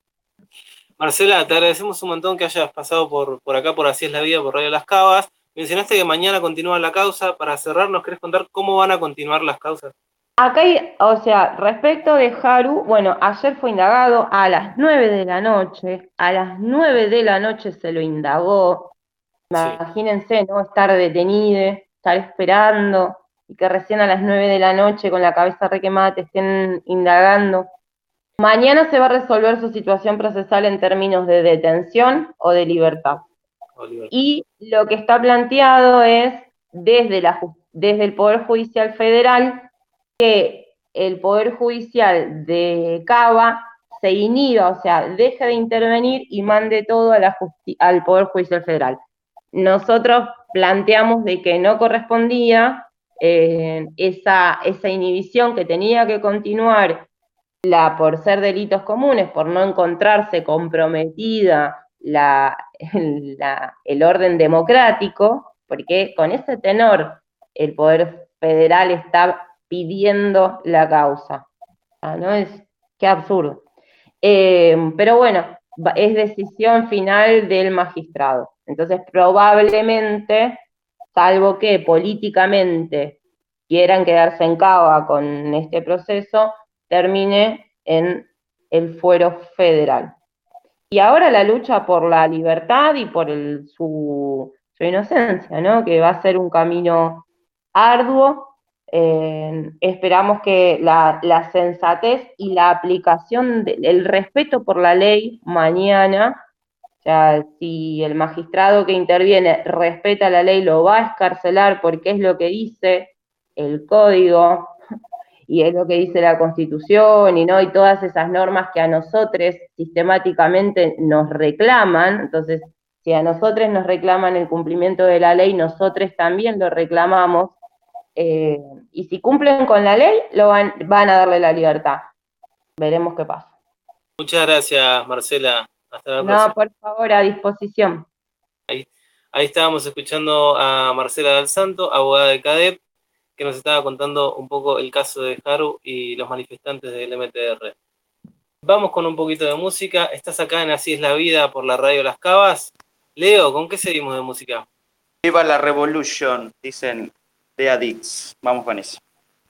Marcela, te agradecemos un montón que hayas pasado por, por acá, por Así es la Vida, por Radio Las Cavas. Mencionaste que mañana continúa la causa. Para cerrar, ¿nos querés contar cómo van a continuar las causas? Acá hay, o sea, respecto de Haru, bueno, ayer fue indagado a las nueve de la noche, a las nueve de la noche se lo indagó. Imagínense, sí. ¿No? Estar detenido, estar esperando, y que recién a las nueve de la noche con la cabeza requemada te estén indagando. Mañana se va a resolver su situación procesal en términos de detención o de libertad. O libertad. Y lo que está planteado es, desde, la, desde el Poder Judicial Federal, que el Poder Judicial de Cava se inhiba, o sea, deje de intervenir y mande todo a la al Poder Judicial Federal. Nosotros planteamos de que no correspondía eh, esa, esa inhibición, que tenía que continuar la, por ser delitos comunes, por no encontrarse comprometida la, la, el orden democrático, porque con ese tenor el Poder Federal está pidiendo la causa, ¿no? Es, qué absurdo. Eh, pero bueno, es decisión final del magistrado. Entonces, probablemente, salvo que políticamente quieran quedarse en Cava con este proceso, termine en el fuero federal. Y ahora la lucha por la libertad y por el, su, su inocencia, ¿no? Que va a ser un camino arduo. Eh, esperamos que la, la sensatez y la aplicación, de, el respeto por la ley mañana, o sea, si el magistrado que interviene respeta la ley, lo va a escarcelar porque es lo que dice el código y es lo que dice la Constitución y no y todas esas normas que a nosotros sistemáticamente nos reclaman. Entonces, si a nosotros nos reclaman el cumplimiento de la ley, nosotros también lo reclamamos. Eh, y si cumplen con la ley, lo van, van a darle la libertad. Veremos qué pasa. Muchas gracias, Marcela. Hasta la no, próxima. Por favor, a disposición. Ahí, ahí estábamos escuchando a Marcela Dal Santo, abogada de CADEP, que nos estaba contando un poco el caso de Haru y los manifestantes del M T R. Vamos con un poquito de música. Estás acá en Así es la Vida por la Radio Las Cavas. Leo, ¿con qué seguimos de música? Viva la Revolution, dicen The Addicts. Vamos con eso.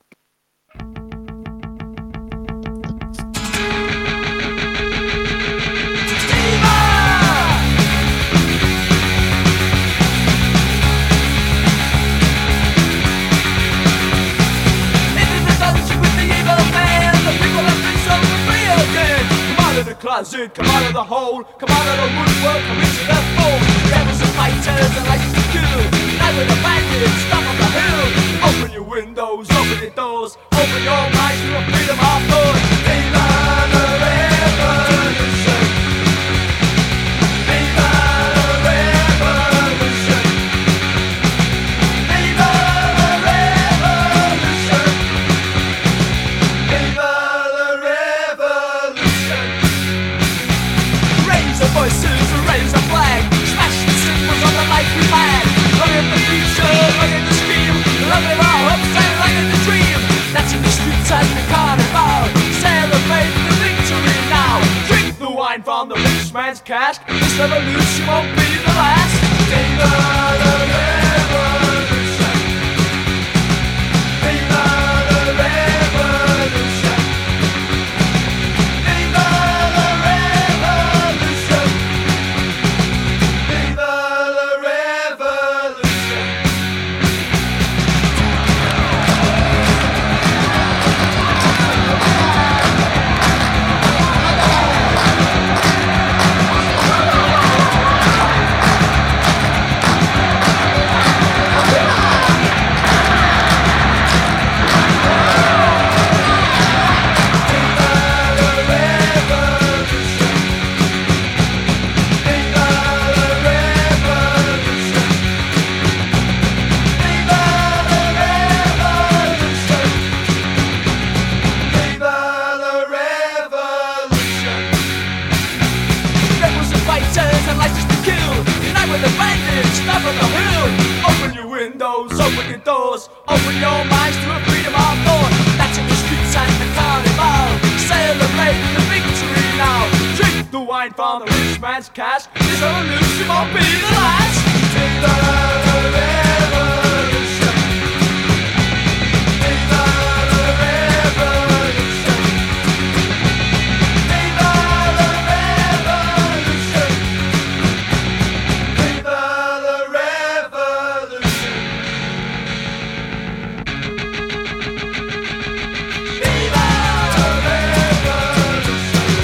Closet, come out of the hole, come out of the woodwork, come into the fold. Rebels and fighters and like to kill. Night with the bandits, top of the hill. Open your windows, open your doors, open your minds to a freedom of thought. Viva the revolution. Viva the revolution. Viva the revolution. Viva the revolution. Raise the voices, raise the flag, smash the symbols of the life we had. Look at the future, look at the stream, look at our hopes and look at the dream. That's in the streets at the carnival, celebrate the victory now. Drink the wine from the rich man's cask, this revolution won't be the last. Viva the revolution. Viva the revolution. Viva the revolution. Viva the revolution. top of the hill. Open your windows, open your doors, open your minds to a freedom of thought. That's in the streets and the carnival. Celebrate the victory now. Drink the wine from the rich man's cash. This revolution won't be the last. Take the revolution. Take the revolution. Take the revolution. Take the revolution. Viva la revolution.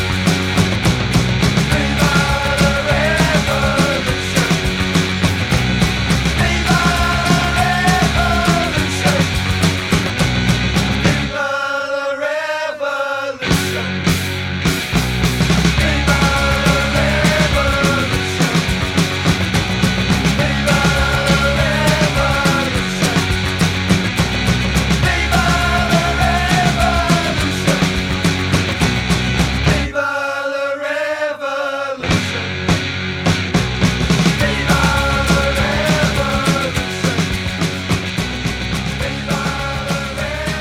Viva la revolution. Viva la revolution. Viva la revolution. Viva la revolution. Viva la revolution. Viva la revolution. Viva la revolution. Viva la revolution. Viva la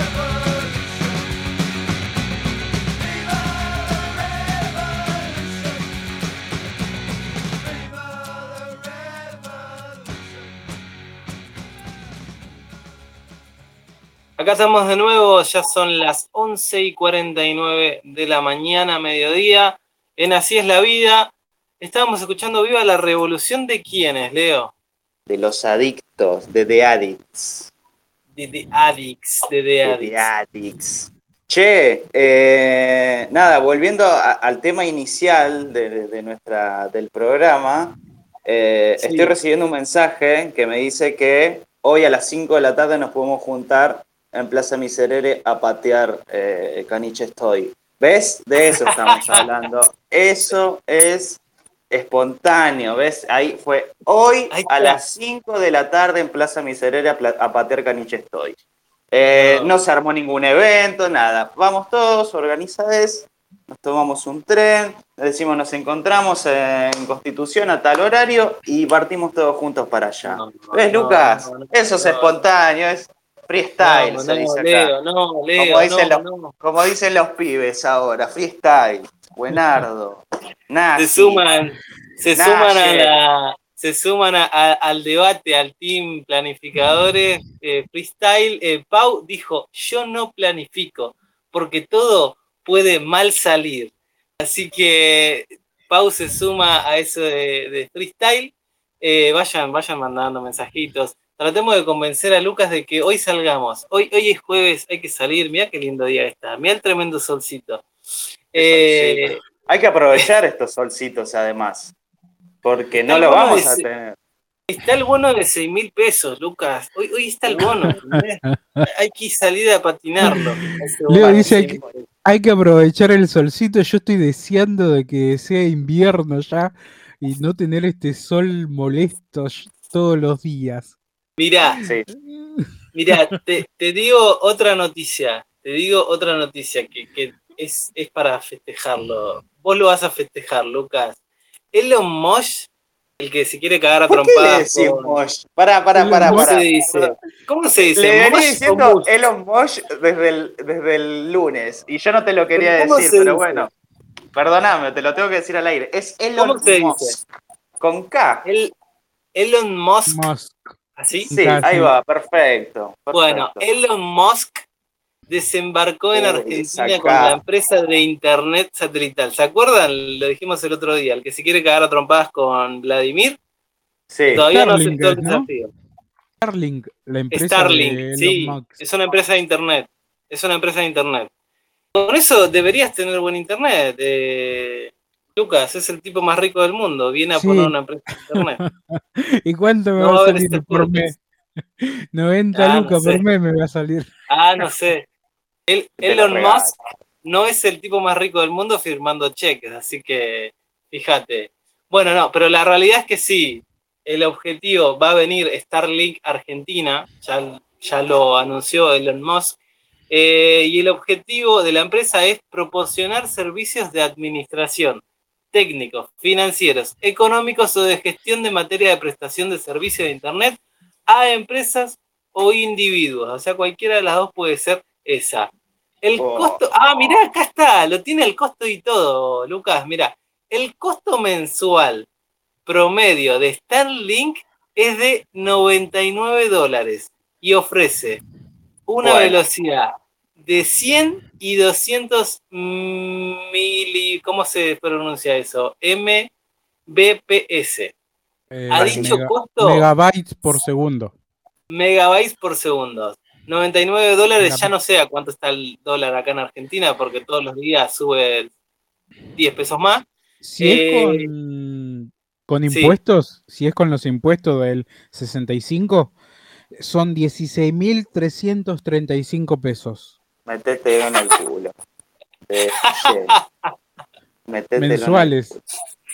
Acá estamos de nuevo, ya son las once y cuarenta y nueve de la mañana, mediodía, en Así es la Vida. Estábamos escuchando Viva la Revolución de quiénes, Leo. De los adictos, de The Addicts. De The Addicts, de The De Addicts. The Addicts. Che, eh, nada, volviendo a- al tema inicial de, de nuestra, del programa, eh, Sí. estoy recibiendo un mensaje que me dice que hoy a las cinco de la tarde nos podemos juntar en Plaza Miserere a patear eh, Caniche Estoy. ¿Ves? De eso estamos hablando. Eso es espontáneo, ¿ves? Ahí fue hoy Ahí a está. las cinco de la tarde en Plaza Miserere a, pla- a patear Caniche Estoy. Eh, No. no se armó ningún evento, nada. Vamos todos, organizades, nos tomamos un tren, decimos nos encontramos en Constitución a tal horario y partimos todos juntos para allá. No, no, ¿Ves, no, Lucas? no, no, Eso es no. espontáneo, es freestyle, No, se no, dice acá. Leo, no, Leo, como, dicen no, los, no. como dicen los pibes ahora, freestyle, buenardo, nazi, Se suman, se Naye. suman a la, se suman a- a- al debate, al team planificadores, eh, freestyle. Eh, Pau dijo, yo no planifico, porque todo puede mal salir. Así que Pau se suma a eso de, de freestyle. Eh, vayan, vayan mandando mensajitos. Tratemos de convencer a Lucas de que hoy salgamos. Hoy, hoy es jueves, hay que salir. Mirá qué lindo día que está. Mirá el tremendo solcito. Eh, Hay que aprovechar estos solcitos además, porque Está no el lo bono vamos de a se- tener. Está el bono de seis mil pesos, Lucas. Hoy, hoy está el bono. ¿Entendés? Hay que salir a patinarlo. Ese bono Leo de dice seis que- mil pesos. Hay que aprovechar el solcito. Yo estoy deseando de que sea invierno ya y no tener este sol molesto sh- todos los días. Mirá, Sí. mirá, te, te digo otra noticia. Te digo otra noticia que, que es, es para festejarlo. Vos lo vas a festejar, Lucas. Elon Musk, el que se quiere cagar a ¿Por qué le trompadas con... decimos? Pará, pará, Elon pará, ¿Cómo Musk pará. se dice? ¿Cómo se dice? Le venía ¿Musk o diciendo Musk? Elon Musk desde el, desde el lunes y yo no te lo quería ¿Cómo decir, se pero dice? bueno, perdóname, te lo tengo que decir al aire. Es Elon ¿Cómo se dice? Musk, con K. El, Elon Musk, Musk. ¿así? Sí, K, ahí sí. va, perfecto. Bueno, perfecto. Elon Musk desembarcó en Uy, Argentina esa con K. la empresa de internet satelital. ¿Se acuerdan? Lo dijimos el otro día, el que se quiere cagar a trompadas con Vladimir. Sí, Todavía no Starlink aceptó el es, ¿no? desafío. Starlink, la empresa Starlink, de Elon sí, Musk. es una empresa de internet. Es una empresa de internet. Con eso deberías tener buen internet. eh, Lucas, es el tipo más rico del mundo. Viene a Sí. poner una empresa de internet. ¿Y cuánto me No va va a a haber salir este por mes? cortes. noventa Ah, no lucas sé. por mes me va a salir. Ah, no sé. El, Te lo Elon regalo. Musk no es el tipo más rico del mundo firmando cheques, así que fíjate. Bueno, no, pero la realidad es que sí, el objetivo va a venir Starlink Argentina, ya, ya lo anunció Elon Musk, eh, y el objetivo de la empresa es proporcionar servicios de administración, técnicos, financieros, económicos o de gestión de materia de prestación de servicio de Internet a empresas o individuos. O sea, cualquiera de las dos puede ser esa. El Oh. costo... Ah, mirá, acá está, lo tiene el costo y todo, Lucas. Mirá, el costo mensual promedio de Starlink es de noventa y nueve dólares y ofrece una Bueno. velocidad de cien y doscientos mili... ¿Cómo se pronuncia eso? M B P S. Eh, A dicho mega- costo, megabytes por segundo. megabytes por segundo. noventa y nueve dólares, Mega- ya no sé a cuánto está el dólar acá en Argentina, porque todos los días sube diez pesos más. Si es Eh, con, con sí. impuestos, si es con los impuestos del sesenta y cinco, son dieciséis mil trescientos treinta y cinco pesos Metete en el culo. Eh, che. Metételo en el mensuales. culo.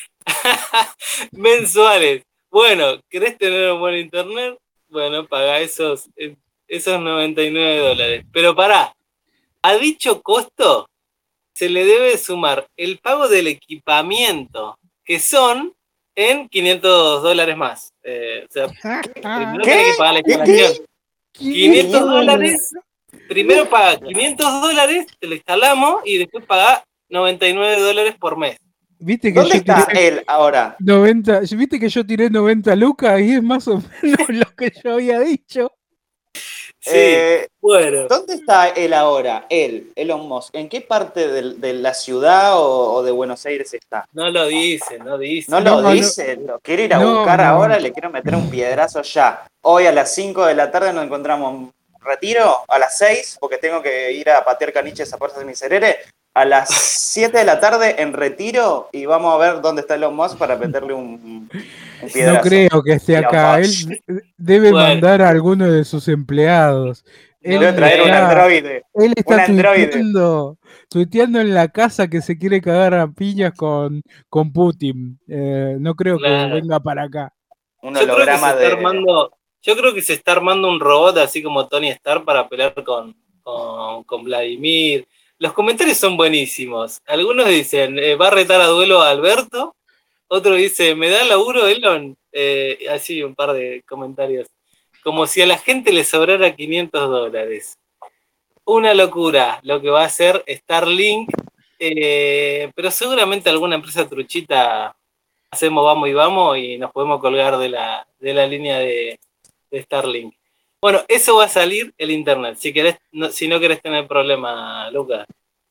Mensuales. Bueno, ¿querés tener un buen internet? Bueno, paga esos, esos noventa y nueve dólares. Pero pará, a dicho costo se le debe sumar el pago del equipamiento, que son en quinientos dólares más. Eh, o sea, primero ¿Qué? tenés que pagar la instalación. quinientos ¿Qué? dólares. Primero paga quinientos dólares, te lo instalamos y después paga noventa y nueve dólares por mes. ¿Viste que ¿Dónde yo está tiré él ahora? noventa? ¿Viste que yo tiré noventa lucas y es más o menos lo que yo había dicho? Sí, Eh, bueno. ¿Dónde está él ahora? Él, Elon Musk. ¿En qué parte de, de la ciudad o, o de Buenos Aires está? No lo dice, no dice. No lo No, no. dice, lo quiere ir a No, buscar no. ahora, le quiero meter un piedrazo ya. Hoy a las cinco de la tarde nos encontramos en Retiro, a las seis, porque tengo que ir a patear caniches a Fuerzas de Miserere. A las siete de la tarde en Retiro y vamos a ver dónde está Elon Musk para meterle un, un piedrazo. No creo que esté Elon acá. Él Musk. debe Bueno. mandar a alguno de sus empleados. Él Debe traer un está, androide. él está un androide. tuiteando, tuiteando en la casa que se quiere cagar a piñas con, con Putin. Eh, no creo Claro. que venga para acá. Un Yo creo que se holograma está de... armando, yo creo que se está armando un robot así como Tony Stark para pelear con, con, con Vladimir. Los comentarios son buenísimos. Algunos dicen, eh, va a retar a duelo a Alberto. Otro dice, ¿me da laburo, Elon? Eh, así un par de comentarios. Como si a la gente le sobrara quinientos dólares. Una locura lo que va a hacer Starlink. Eh, pero seguramente alguna empresa truchita hacemos vamos y vamos y nos podemos colgar de la, de la línea de, de Starlink. Bueno, eso va a salir el internet. Si querés, no, si no querés tener problema, Lucas.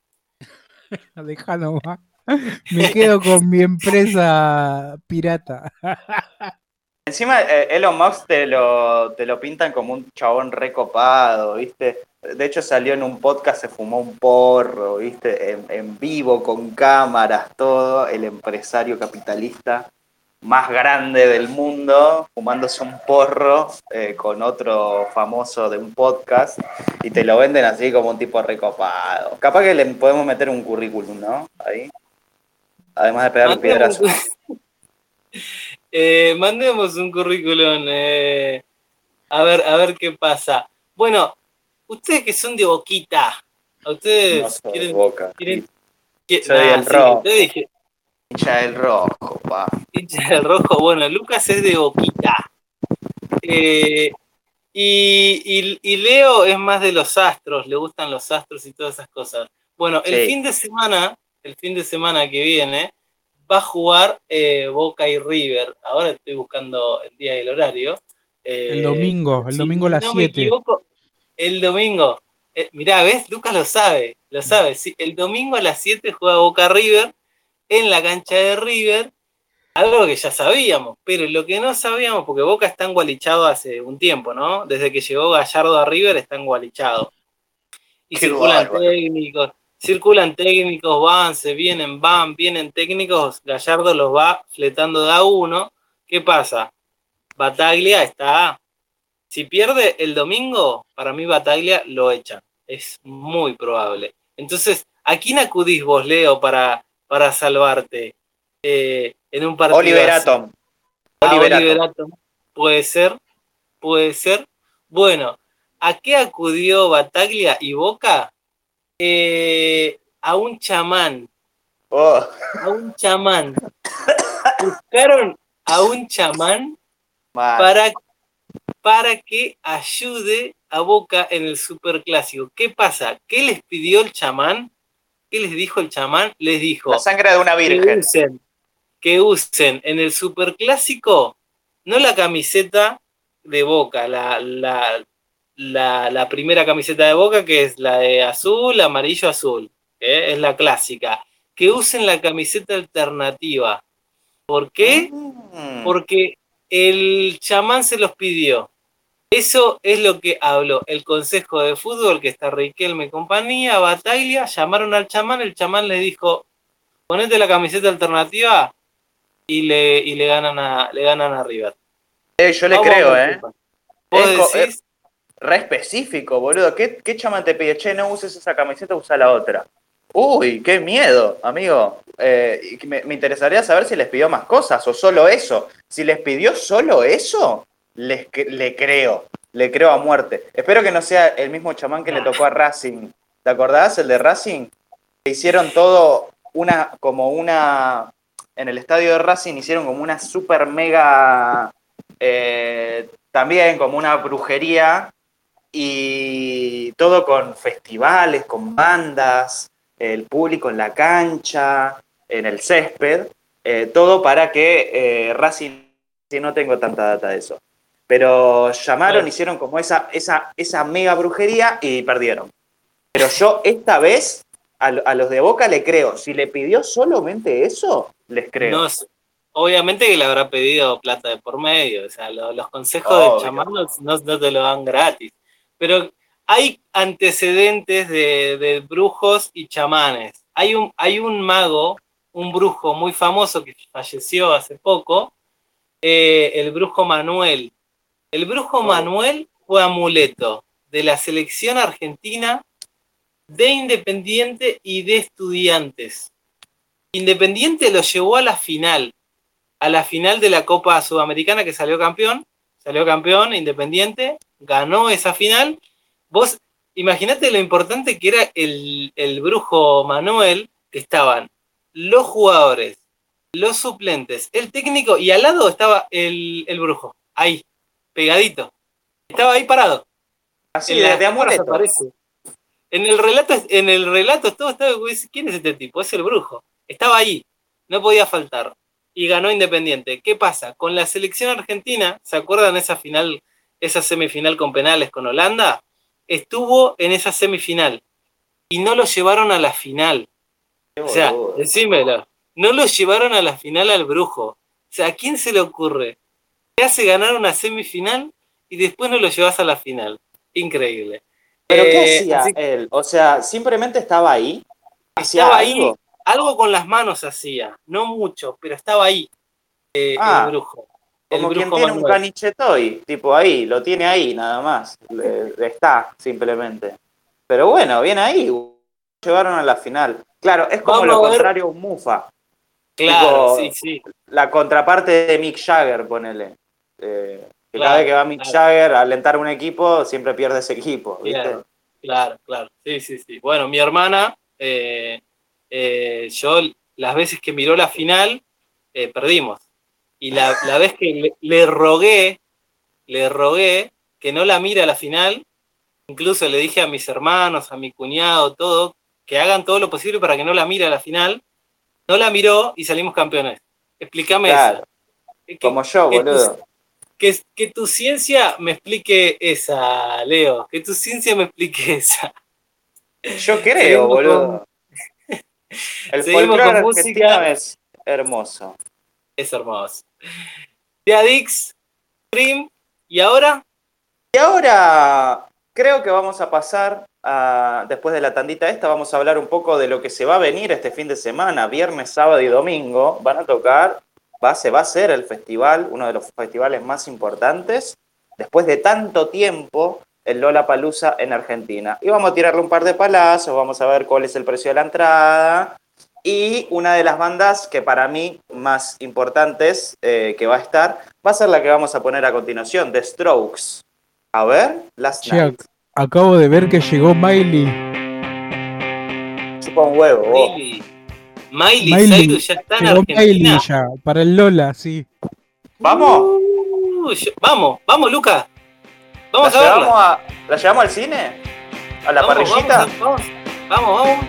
Deja nomás. Me quedo con mi empresa pirata. Encima, eh, Elon Musk te lo, te lo pintan como un chabón recopado, ¿viste? De hecho, salió en un podcast, se fumó un porro, ¿viste? En, en vivo, con cámaras, todo. El empresario capitalista más grande del mundo, fumándose un porro eh, con otro famoso de un podcast. Y te lo venden así como un tipo recopado. Capaz que le podemos meter un currículum, ¿no? Ahí. Además de pegar un piedrazo. Eh, mandemos un currículum, eh, a ver, a ver qué pasa. Bueno, ustedes que son de Boquita, ¿a ustedes No soy quieren, Boca. quieren, quieren- Soy nah, el sí, rojo. ustedes dije, Hincha del rojo, pa. hincha del rojo? Bueno, Lucas es de Boquita. Eh, y, y, y Leo es más de los astros, le gustan los astros y todas esas cosas. Bueno, el Sí. fin de semana, el fin de semana que viene, va a jugar eh, Boca y River. Ahora estoy buscando el día y el horario. Eh, El domingo, el si domingo a las no me siete. equivoco, el domingo. Eh, mirá, ¿ves? Lucas lo sabe, lo sabe. Sí, el domingo a las siete juega Boca River en la cancha de River. Algo que ya sabíamos, pero lo que no sabíamos, porque Boca está engualichado hace un tiempo, ¿no? Desde que llegó Gallardo a River está engualichado. Y Qué circulan bárbaro. técnicos, circulan técnicos, van, se vienen, van, vienen técnicos, Gallardo los va fletando de a uno. ¿Qué pasa? Bataglia está... Si pierde el domingo, para mí Bataglia lo echan. Es muy probable. Entonces, ¿a quién acudís vos, Leo, para, para salvarte eh, en un partido Oliver así? Atom. A Oliver Oliver Atom. Atom. Puede ser, puede ser. Bueno, ¿a qué acudió Bataglia y Boca? Eh, a un chamán, Oh. A un chamán. Buscaron a un chamán Mal. para, para que ayude a Boca en el Superclásico. ¿Qué pasa? ¿Qué les pidió el chamán? ¿Qué les dijo el chamán? Les dijo La sangre de una que virgen. usen, que usen en el Superclásico no la camiseta de Boca, la, la, la, la primera camiseta de Boca, que es la de azul, amarillo, azul, ¿eh? Es la clásica. Que usen la camiseta alternativa. ¿Por qué? Mm. Porque el chamán se los pidió. Eso es lo que habló el Consejo de Fútbol, que está Riquelme y compañía, Bataglia, llamaron al chamán, el chamán le dijo, ponete la camiseta alternativa y le, y le ganan a, le ganan a River. Eh, yo le Vamos creo, a ver ¿eh? qué pasa. Vos Es co- decís, Re específico, boludo. ¿Qué, qué chamán te pide? Che, no uses esa camiseta, usa la otra. Uy, qué miedo, amigo. Eh, y me, me interesaría saber si les pidió más cosas o solo eso. Si les pidió solo eso, les, cre- le creo. Le creo a muerte. Espero que no sea el mismo chamán que le tocó a Racing. ¿Te acordás? El de Racing. Que hicieron todo una, como una... En el estadio de Racing hicieron como una super mega... eh, también como una brujería. Y todo con festivales, con bandas, el público en la cancha, en el césped, eh, todo para que eh, Racing, si no tengo tanta data de eso, pero llamaron, Claro. hicieron como esa, esa, esa mega brujería y perdieron. Pero yo esta vez a, a los de Boca le creo, si le pidió solamente eso, les creo. no, sé, obviamente que le habrá pedido plata de por medio, o sea, lo- los consejos Obvio. del chamán no, no- no te lo dan gratis, pero hay antecedentes de, de brujos y chamanes. Hay un, hay un mago, un brujo muy famoso que falleció hace poco, eh, el brujo Manuel. El brujo Oh. Manuel fue amuleto de la selección argentina, de Independiente y de Estudiantes. Independiente lo llevó a la final, a la final de la Copa Sudamericana, que salió campeón, salió campeón Independiente, ganó esa final. Vos imaginate lo importante que era el, el brujo Manuel, que estaban los jugadores, los suplentes, el técnico, y al lado estaba el, el brujo, ahí, pegadito. Estaba ahí parado. Así, En de, las de cámaras amuleto. aparece. En el relato, en el relato todo estaba, ¿quién es este tipo? Es el brujo. Estaba ahí, no podía faltar. Y ganó Independiente. ¿Qué pasa? Con la selección argentina, ¿se acuerdan esa final, esa semifinal con penales con Holanda? Estuvo en esa semifinal y no lo llevaron a la final. Qué O sea, boludo. decímelo, no lo llevaron a la final al brujo. O sea, ¿a quién se le ocurre? Te hace ganar una semifinal y después no lo llevas a la final. Increíble. ¿Pero qué Eh, hacía así él? O sea, simplemente estaba ahí. ¿Hacía estaba ahí, algo? algo con las manos hacía, no mucho, pero estaba ahí eh, el Ah, brujo. El como quien brujo tiene un Manuel. canichetoy, tipo ahí, lo tiene ahí nada más. Le- le está, simplemente. Pero bueno, bien ahí. Llevaron a la final. Claro, es como Vamos lo a ver. contrario a un Mufa. Claro, tipo, sí, sí. La contraparte de Mick Jagger, ponele. Eh, que Claro, cada vez que va Mick claro. Jagger a alentar un equipo, siempre pierde ese equipo, ¿viste? Claro, claro, claro. Sí, sí, sí. Bueno, mi hermana, eh, eh, yo las veces que miró la final, eh, perdimos. Y la, la vez que le, le rogué, le rogué que no la mire a la final, incluso le dije a mis hermanos, a mi cuñado, todo, que hagan todo lo posible para que no la mire a la final. No la miró y salimos campeones. Explícame Claro, esa. Que, como yo, que tu, boludo. que, que tu ciencia me explique esa, Leo. Que tu ciencia me explique esa. Yo creo, Seguimos boludo. con, El seguimos folclore con argentino música. es hermoso. Es hermoso. De Adix, Dream, y ahora, Y ahora creo que vamos a pasar a, después de la tandita esta, vamos a hablar un poco de lo que se va a venir este fin de semana, viernes, sábado y domingo. Van a tocar, va, se va a hacer el festival, uno de los festivales más importantes, después de tanto tiempo, el Lollapalooza en Argentina. Y vamos a tirarle un par de palazos, vamos a ver cuál es el precio de la entrada. Y una de las bandas que para mí más importantes eh, que va a estar, va a ser la que vamos a poner a continuación, The Strokes. A ver, Last Che, Night. ac- acabo de ver que llegó Miley. Chupa un huevo, vos. Really. Miley, Miley, Cyrus ya está en llegó Argentina. Miley ya, para el Lola, sí. ¿Vamos? Uh, yo- vamos, vamos, Lucas. ¿La Vamos a llevamos, verla. a, ¿La llevamos al cine? ¿A la Vamos, parrillita? Vamos, vamos, vamos, vamos.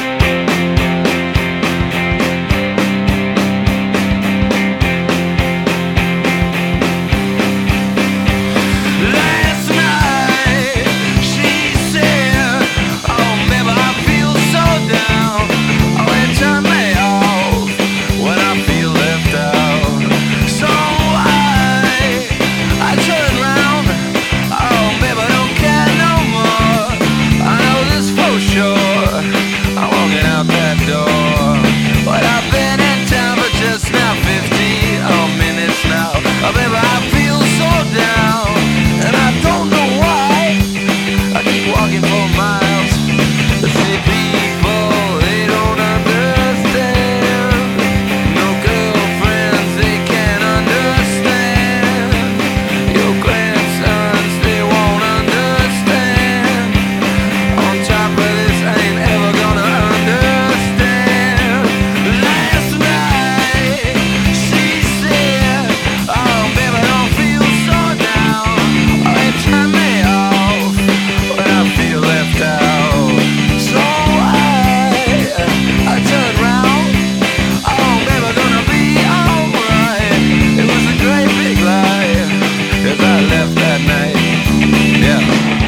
Last night she said, "Oh, baby, I feel so down. Oh, it turned me off when I feel left out. So I, I turn round. Oh, baby, don't care no more. I know this for sure. I'm walking out that door, but I've been in town for just now fifty oh, minutes now. Oh, baby, I feel so down. And I don't know why I keep walking for miles. The city people, they don't understand. No girlfriends, they can't understand. Your grandsons, they won't understand. On top of this, I ain't ever gonna understand. Last night, she said, "Oh, baby, I don't feel so down. Oh, it turned me off when I feel left out. So I, I turned round. Oh, baby, gonna be alright. It was a great big lie, 'cause I left that night. Yeah."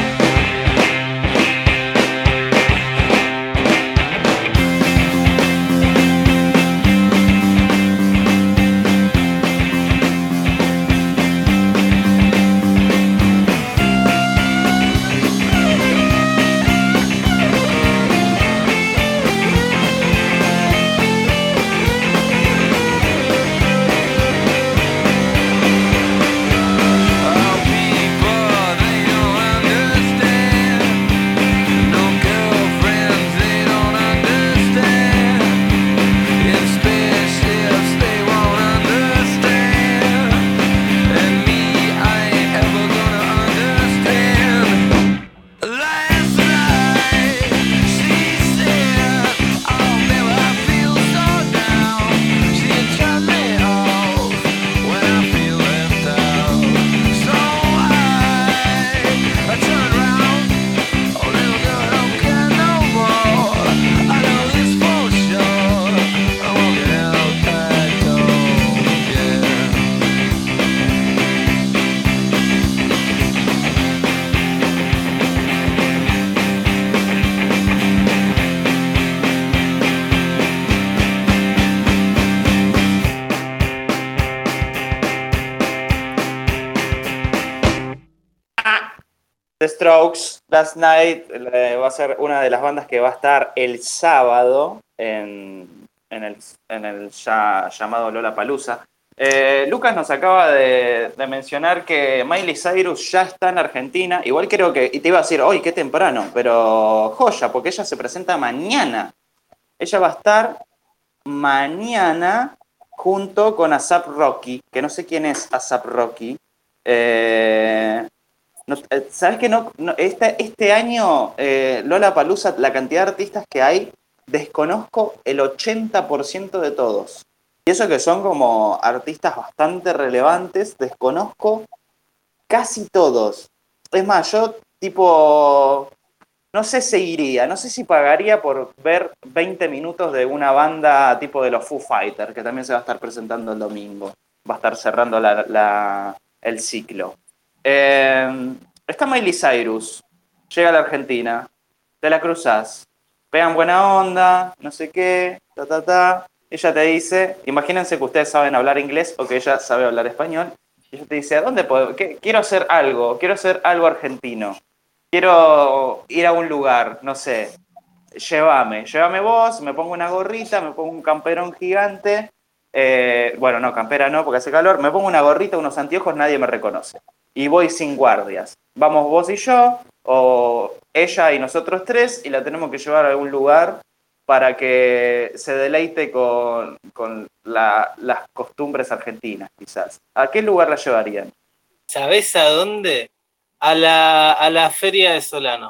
Oh, people, they don't understand. No girlfriends, they don't understand. In spaceships, they won't understand. And me, I ain't ever gonna understand. Last night, she said, "Oh, baby, I feel so down." She turned me off when I feel left out. So I, I turned round. Oh, little girl, don't care no more. I know this for sure. I'm walking out that door, yeah. The Strokes, Last Night, eh, va a ser una de las bandas que va a estar el sábado en, en el, en el ya llamado Lollapalooza. Eh, Lucas nos acaba de, de mencionar que Miley Cyrus ya está en Argentina. Igual creo que, y te iba a decir, hoy qué temprano, pero joya, porque ella se presenta mañana. Ella va a estar mañana junto con A$ap Rocky, que no sé quién es A$ap Rocky. Eh, no, eh, ¿Sabes qué? No, no, este, este año, eh, Lollapalooza, la cantidad de artistas que hay, desconozco el ochenta por ciento de todos. Y eso que son como artistas bastante relevantes, desconozco casi todos. Es más, yo tipo, no sé si iría, no sé si pagaría por ver veinte minutos de una banda tipo de los Foo Fighters, que también se va a estar presentando el domingo. Va a estar cerrando la, la, el ciclo. Eh, está Miley Cyrus, llega a la Argentina, te la cruzás, pegan buena onda, no sé qué, ta, ta, ta. Ella te dice, imagínense que ustedes saben hablar inglés o que ella sabe hablar español, y ella te dice, ¿a dónde puedo? ¿Qué? Quiero hacer algo, quiero hacer algo argentino, quiero ir a un lugar, no sé, llévame, llévame vos, me pongo una gorrita, me pongo un camperón gigante, eh, bueno, no, campera no, porque hace calor, me pongo una gorrita, unos anteojos, nadie me reconoce. Y voy sin guardias. Vamos vos y yo, o ella y nosotros tres, y la tenemos que llevar a algún lugar para que se deleite con, con la, las costumbres argentinas, quizás. ¿A qué lugar la llevarían? ¿Sabés a dónde? A la, a la feria de Solano.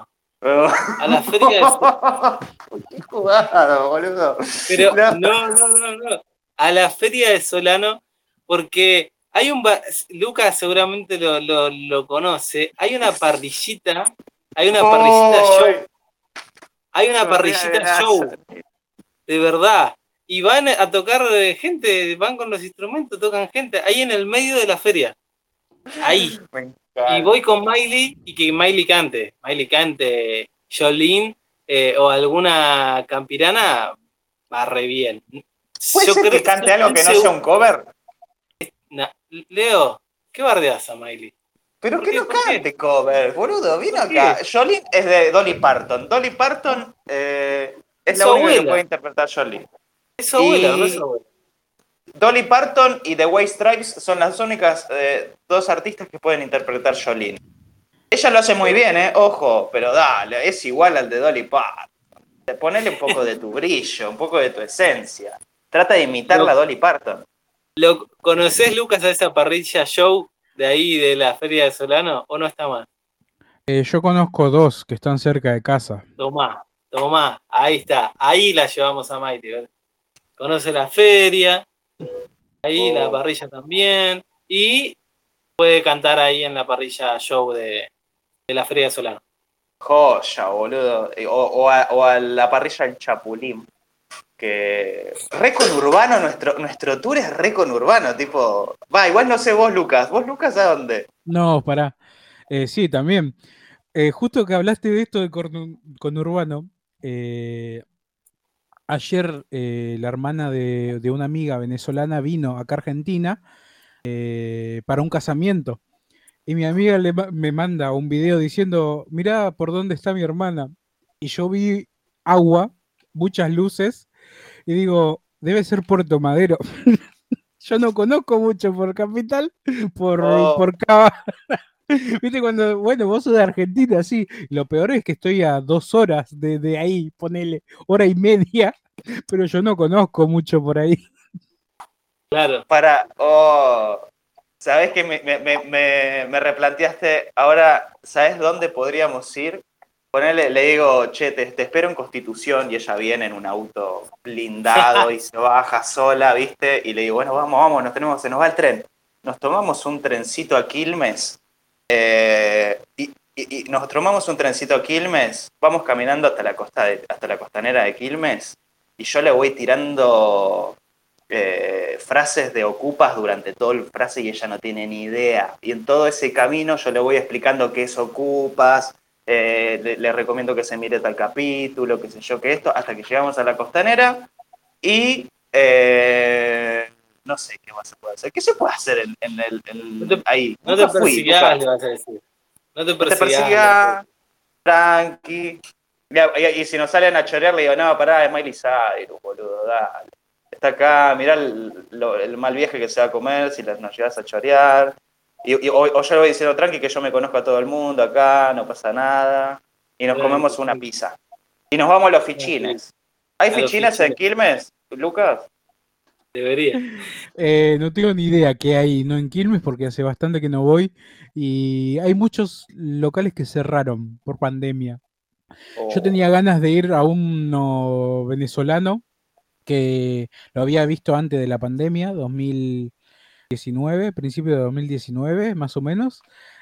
A la feria de... Qué jugado, boludo. Pero No. no, no, no, no. A la feria de Solano, porque hay un... ba- Lucas seguramente lo, lo, lo conoce. Hay una parrillita, hay una parrillita show. Ay, Hay una se me ríe parrillita de NASA. show, de verdad. Y van a tocar eh, gente, van con los instrumentos, tocan gente, ahí en el medio de la feria. Ahí. Me Y encanta. voy con Miley y que Miley cante. Miley cante Jolene eh, o alguna campirana, va re bien. ¿Puede Yo ser creo que cante estoy algo que no seguro- sea un cover? Na- Leo, ¿qué bardeás a Miley? Pero ¿Por que qué? no ¿Por qué? cante cover, boludo. Vino ¿Por qué? acá. Jolene es de Dolly Parton. Dolly Parton eh, es Es la su única que abuela. puede interpretar Jolene. Es su abuela, Y- no es su abuela. Dolly Parton y The White Stripes son las únicas eh, dos artistas que pueden interpretar Jolene. Ella lo hace muy bien, ¿eh? Ojo, pero dale, es igual al de Dolly Parton. Ponele un poco de tu brillo, un poco de tu esencia. Trata de imitar Lo- la Dolly Parton. ¿Lo conocés, Lucas, a esa parrilla show de ahí de la feria de Solano o no está más? Eh, yo conozco dos que están cerca de casa. Tomá, tomá, ahí está, ahí la llevamos a Maite. ¿verdad? Conoce la feria, ahí Oh. la parrilla también, y puede cantar ahí en la parrilla show de, de la feria de Solano. Joya, boludo. O, o a, o a la parrilla del Chapulín. Que. Re conurbano, nuestro, nuestro tour es re conurbano, tipo. Va, igual no sé vos, Lucas. ¿Vos, Lucas, a dónde? No, pará. Eh, sí, también. Eh, justo que hablaste de esto de cornu- conurbano, eh, ayer eh, la hermana de, de una amiga venezolana vino acá a Argentina eh, para un casamiento. Y mi amiga le ma- me manda un video diciendo, mirá por dónde está mi hermana. Y yo vi agua, muchas luces, y digo, debe ser Puerto Madero. Yo no conozco mucho por Capital, por, Oh. por Cava. Viste cuando, bueno, vos sos de Argentina, sí. Lo peor es que estoy a dos horas de, de ahí, ponele, hora y media, pero yo no conozco mucho por ahí. Claro, Para. Oh. ¿Sabés que me, me, me, me- me replanteaste? Ahora, ¿sabés dónde podríamos ir? Ponele, le digo, che, te, te espero en Constitución y ella viene en un auto blindado y se baja sola, ¿viste? Y le digo, bueno, vamos, vamos, nos tenemos, se nos va el tren. Nos tomamos un trencito a Quilmes eh, y, y- y nos tomamos un trencito a Quilmes, vamos caminando hasta la costa de- hasta la costanera de Quilmes y yo le voy tirando eh, frases de ocupas durante todo el frase y ella no tiene ni idea. Y en todo ese camino yo le voy explicando qué es ocupas, eh, le, le recomiendo que se mire tal capítulo, qué sé yo, que esto, hasta que llegamos a la costanera y eh, no sé qué más se puede hacer. ¿Qué se puede hacer en, en el en- No te- ahí? no te Nunca fui, persigas, nunca. le vas a decir. No te No te persigas. persiga, tranqui. Y, y- y si nos salen a chorear, le digo, no, pará, es Miley Cyrus, boludo, dale. Está acá, mirá el, lo- el mal viaje que se va a comer si las- nos llegas a chorear. Y, y- o, o yo le voy diciendo, tranqui, que yo me conozco a todo el mundo acá, no pasa nada. Y nos Tranqui, comemos una tranqui. pizza. Y nos vamos a los fichines. ¿Hay A los fichines en fichines. Quilmes, Lucas? Debería. Eh, no tengo ni idea qué hay, no en Quilmes, porque hace bastante que no voy. Y hay muchos locales que cerraron por pandemia. Yo tenía ganas de ir a uno venezolano que lo había visto antes de la pandemia, dos mil diecinueve, principio de dos mil diecinueve, más o menos.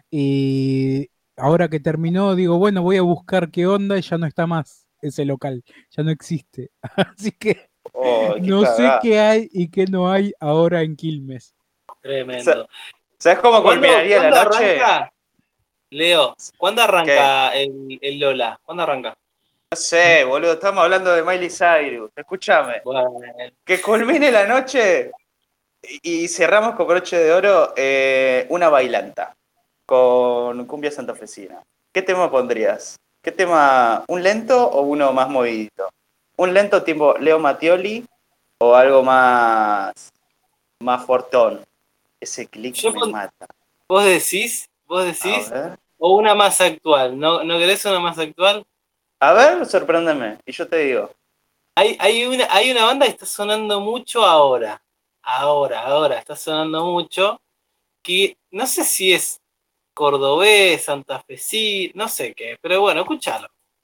Y ahora que terminó, digo, bueno, voy a buscar qué onda y ya no está más ese local, ya no existe. Así que Oh, qué no sé cagada. qué hay y qué no hay ahora en Quilmes. Tremendo. ¿Sabes cómo ¿Cuándo, culminaría la ¿cuándo noche? arranca? Leo, ¿cuándo arranca el, el Lola? ¿Cuándo arranca? No sé, boludo, estamos hablando de Miley Cyrus. Escúchame. Bueno, Que culmine la noche y, y cerramos con broche de oro eh, una bailanta con cumbia santafesina. ¿Qué tema pondrías? ¿Qué tema? ¿Un lento o uno más movidito? ¿Un lento tipo Leo Mattioli o algo más, más fortón? Ese clic Yo me pon- mata. vos decís, vos A decís, ver, o una más actual. ¿No, ¿no querés una más actual? a ver, sorpréndeme. Y yo te digo. Hay, hay, una, hay una banda que está sonando mucho ahora. Ahora, ahora, está sonando mucho. Que no sé si es cordobés, santafesí, no sé qué, pero bueno, escúchalo.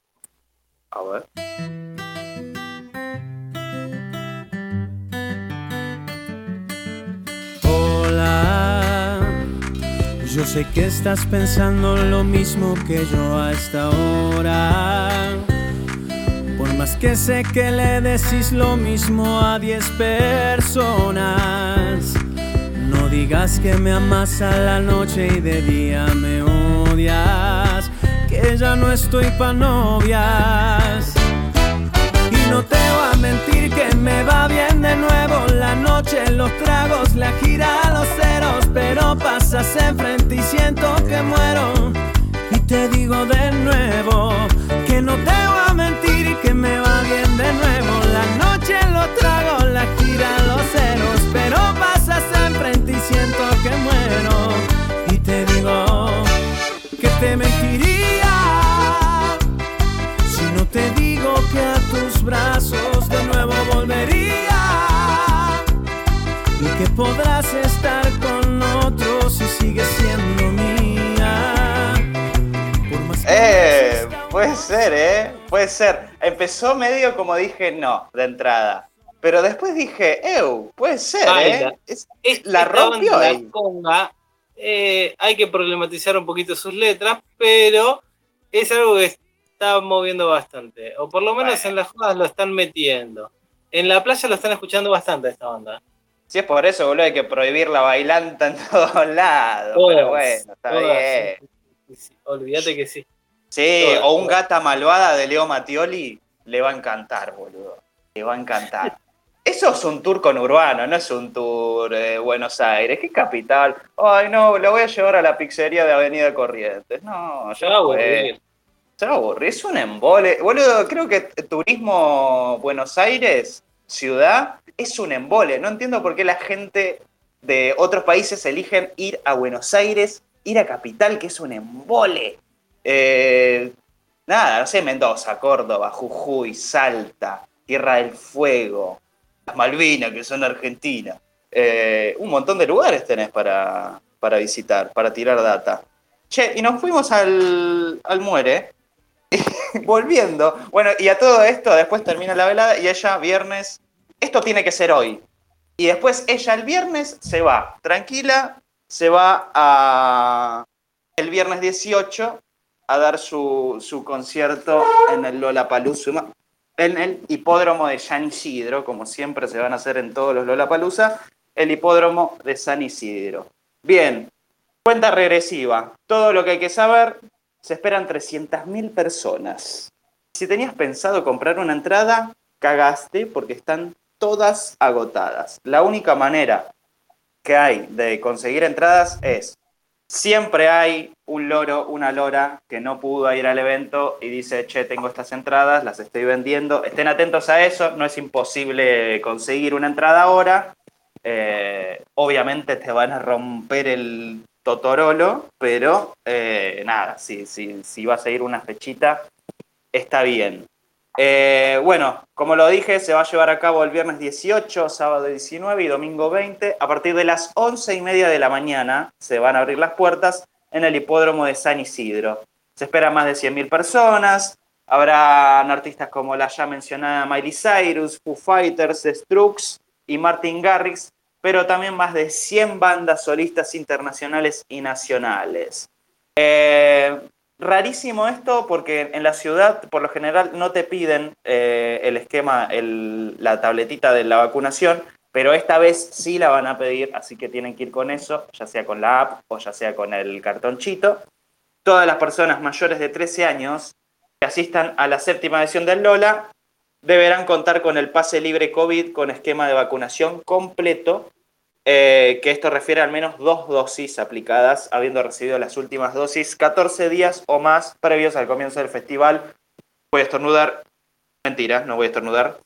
A ver. Hola, yo sé que estás pensando lo mismo que yo a esta hora. Por más que sé que le decís lo mismo a diez personas, no digas que me amas a la noche y de día me odias, que ya no estoy pa' novias. Y no te voy a mentir que me va bien de nuevo la noche, los tragos, la gira, los ceros, pero pasas enfrente y siento que muero. Y te digo de nuevo que no te voy a mentir que me va bien de nuevo la noche, los tragos, la gira, los ceros, pero pasas enfrente y siento que muero. Y te digo que te mentiría si no te digo que a tus brazos de nuevo volvería y que podrás estar con otros si sigues siendo mía. Por más que Eh, puede ser, ¿eh? Puede ser. Empezó medio como dije no, de entrada. Pero después dije, ew, puede ser, Baila. ¿eh? Es- Es- la esta rompió banda, ahí. La Conga, eh, hay que problematizar un poquito sus letras, pero es algo que está moviendo bastante. O por lo menos Bueno. en las jodas lo están metiendo. En la playa lo están escuchando bastante esta banda. Si es por eso, boludo, hay que prohibir la bailanta en todos lados. Todas, pero bueno, está todas, bien. sí, sí, olvídate que sí. Sí, Todas, o un todas. Gata Malvada de Leo Mattioli le va a encantar, boludo. Le va a encantar. Eso es un tour conurbano, no es un tour de Buenos Aires. ¿Qué capital? Ay, no, lo voy a llevar a la pizzería de Avenida Corrientes. No, Se ya va a fue. aburrir. Se va a aburrir. Es un embole. Boludo, creo que turismo Buenos Aires, ciudad, es un embole. No entiendo por qué la gente de otros países eligen ir a Buenos Aires, ir a Capital, que es un embole. Eh, nada, no sé, Mendoza, Córdoba, Jujuy, Salta, Tierra del Fuego, las Malvinas, que son Argentina. Eh, un montón de lugares tenés para, para visitar, para tirar data. Che, y nos fuimos al, al Muere, volviendo. Bueno, y a todo esto, después termina la velada y ella, viernes, esto tiene que ser hoy. Y después ella el viernes se va, tranquila, se va a el viernes dieciocho a dar su, su concierto en el Lollapalooza, en el hipódromo de San Isidro, como siempre se van a hacer en todos los Lollapalooza, el hipódromo de San Isidro. Bien, cuenta regresiva, todo lo que hay que saber, se esperan trescientas mil personas. Si tenías pensado comprar una entrada, cagaste porque están todas agotadas. La única manera que hay de conseguir entradas es, siempre hay un loro, una lora que no pudo ir al evento y dice, che, tengo estas entradas, las estoy vendiendo. Estén atentos a eso, no es imposible conseguir una entrada ahora. Eh, obviamente te van a romper el totorolo, pero eh, nada, si, si, si vas a ir una fechita, está bien. Eh, bueno, como lo dije, se va a llevar a cabo el viernes dieciocho, sábado diecinueve y domingo veinte. A partir de las once y media de la mañana se van a abrir las puertas en el hipódromo de San Isidro. Se esperan más de cien mil personas. Habrán artistas como la ya mencionada Miley Cyrus, Foo Fighters, The Strokes y Martin Garrix, pero también más de cien bandas solistas internacionales y nacionales. Eh, rarísimo esto porque en la ciudad por lo general no te piden eh, el esquema, el, la tabletita de la vacunación, pero esta vez sí la van a pedir, así que tienen que ir con eso, ya sea con la app o ya sea con el cartonchito. Todas las personas mayores de trece años que asistan a la séptima edición del Lola deberán contar con el pase libre COVID con esquema de vacunación completo, eh, que esto refiere al menos dos dosis aplicadas, habiendo recibido las últimas dosis catorce días o más previos al comienzo del festival. Voy a estornudar. Mentira, no voy a estornudar.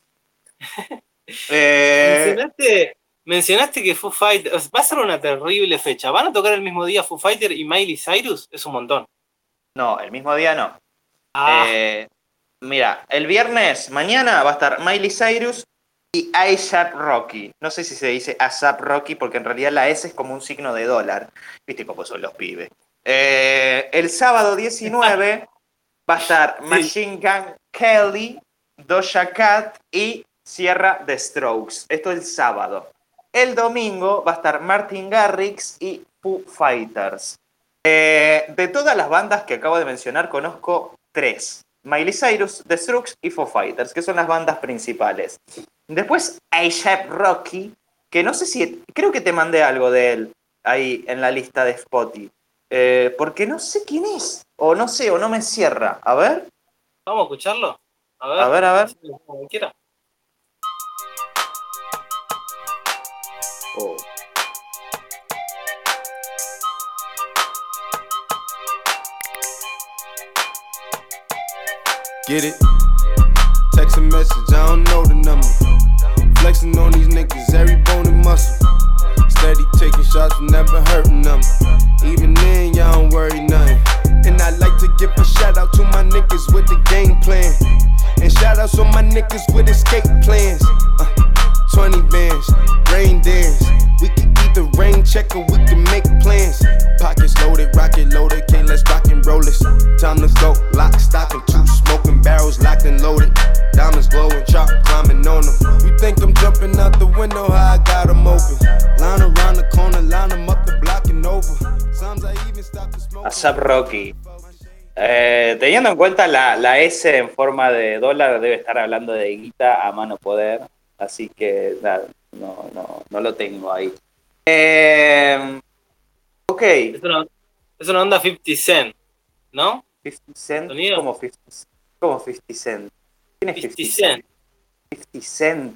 eh, Mencionaste, mencionaste que Foo Fighters va a ser una terrible fecha. ¿Van a tocar el mismo día Foo Fighters y Miley Cyrus? Es un montón. no, el mismo día no. Ah, Eh, mira, el viernes, mañana va a estar Miley Cyrus y A$AP Rocky. No sé si se dice A$AP Rocky porque en realidad la S es como un signo de dólar. Viste cómo son los pibes. Eh, el sábado diecinueve va a estar Machine Gun Kelly, Doja Cat y cierra The Strokes. Esto es el sábado. El domingo va a estar Martin Garrix y Foo Fighters. Eh, de todas las bandas que acabo de mencionar, conozco tres. Miley Cyrus, The Strokes y Foo Fighters, que son las bandas principales. Después A$AP Rocky, que no sé si... Creo que te mandé algo de él ahí en la lista de Spotify. Eh, porque no sé quién es. O no sé, o no me cierra. A ver. Vamos a escucharlo. A ver, a ver. A ver. Como quiera. Oh. Get it? Text a message, I don't know the number. Flexing on these niggas, every bone and muscle. Steady taking shots, never hurting them. Even then, y'all don't worry nothing. And I like to give a shout out to my niggas with the game plan. And shout outs on my niggas with escape plans. Uh, twenty bands, rain dance. We can either rain check or we can make plans. Pockets loaded, rocket loaded, okay, let's rock and roll this. Time to go, lock, stock, and two smoking barrels locked and loaded. Diamonds glowing, chop climbing on them. You think I'm jumping out the window, how I got them open. Line around the corner, line them up the block and over. Sometimes I even stop to smoke. A$AP Rocky. Eh, teniendo en cuenta la, la S en forma de dólar, debe estar hablando de guita a mano poder. Así que nada, no, no, no lo tengo ahí. Eh, ok. Es una, es una onda fifty Cent, ¿no? fifty Cent. ¿Sonido? ¿Cómo fifty, ¿Cómo fifty Cent? ¿Quién es fifty fifty Cent? fifty Cent.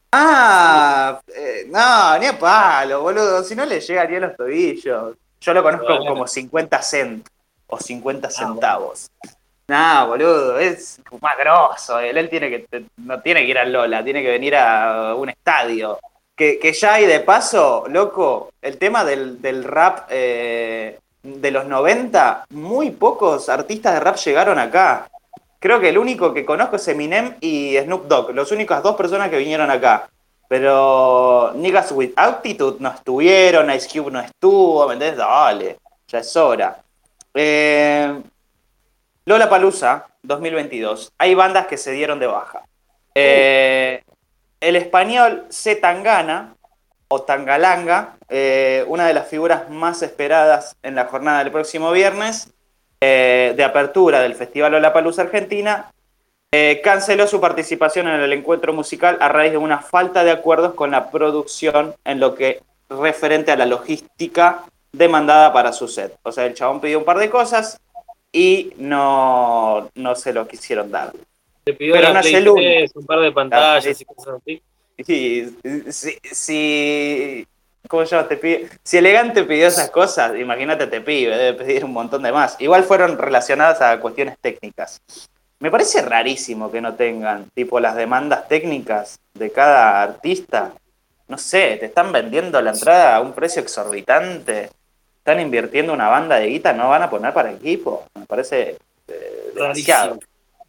Ah, eh, no, ni a palo, boludo. Si no le llega ni a los tobillos. Yo lo conozco bueno. como cincuenta cent o cincuenta centavos. Ah, bueno. No, boludo, es más grosso. Él, él tiene que, no tiene que ir al Lola, tiene que venir a un estadio. Que, que ya hay de paso, loco, el tema del, del rap eh, de los noventa, muy pocos artistas de rap llegaron acá. Creo que el único que conozco es Eminem y Snoop Dogg, las únicas dos personas que vinieron acá. Pero Niggas with Attitude no estuvieron, Ice Cube no estuvo, ¿me entendés? Dale, ya es hora. Eh, Lollapalooza dos mil veintidós, hay bandas que se dieron de baja. Eh, el español C. Tangana, o Tangalanga, eh, una de las figuras más esperadas en la jornada del próximo viernes, eh, de apertura del Festival Lollapalooza Argentina, eh, canceló su participación en el encuentro musical a raíz de una falta de acuerdos con la producción en lo que referente a la logística demandada para su set. O sea, el chabón pidió un par de cosas y no, no se lo quisieron dar. Te pidió Pero la no Play tres, un par de pantallas ah, y cosas así. Sí, si, si, ¿cómo se llama? Te pide, si Elegante pidió esas cosas, imagínate te pide, debe pedir un montón de más. Igual fueron relacionadas a cuestiones técnicas. Me parece rarísimo que no tengan, tipo, las demandas técnicas de cada artista. No sé, te están vendiendo la entrada a un precio exorbitante. Están invirtiendo una banda de guita, no van a poner para equipo. Me parece eh, demasiado.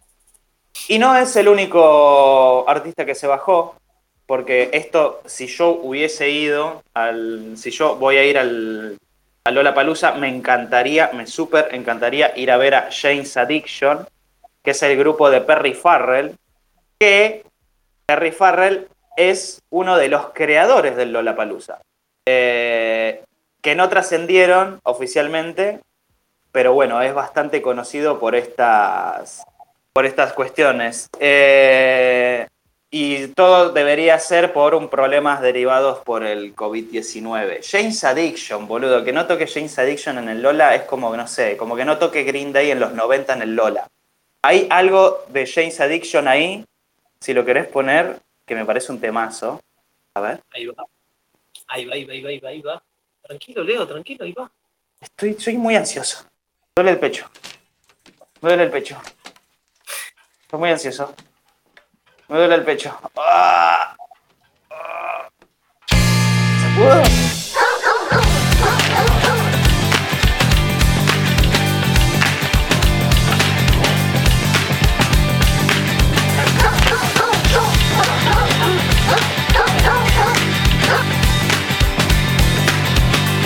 Y no es el único artista que se bajó, porque esto, si yo hubiese ido, al, si yo voy a ir al, al Lollapalooza, me encantaría, me súper encantaría ir a ver a Jane's Addiction, que es el grupo de Perry Farrell, que Perry Farrell es uno de los creadores del Lollapalooza. Eh, que no trascendieron oficialmente, pero bueno, es bastante conocido por estas, por estas cuestiones. Eh, y todo debería ser por un problemas derivados por el covid diecinueve. Jane's Addiction, boludo, que no toque Jane's Addiction en el Lola es como, no sé, como que no toque Green Day en los noventa en el Lola. Hay algo de Jane's Addiction ahí, si lo querés poner, que me parece un temazo. A ver. Ahí va. Ahí va, ahí va, ahí va, ahí va, ahí va. Tranquilo, Leo, tranquilo, ahí va. Estoy, soy muy ansioso. Me duele el pecho. Me duele el pecho. Estoy muy ansioso. Me duele el pecho. ¡Ah! ¡Ah! ¿Sacudo?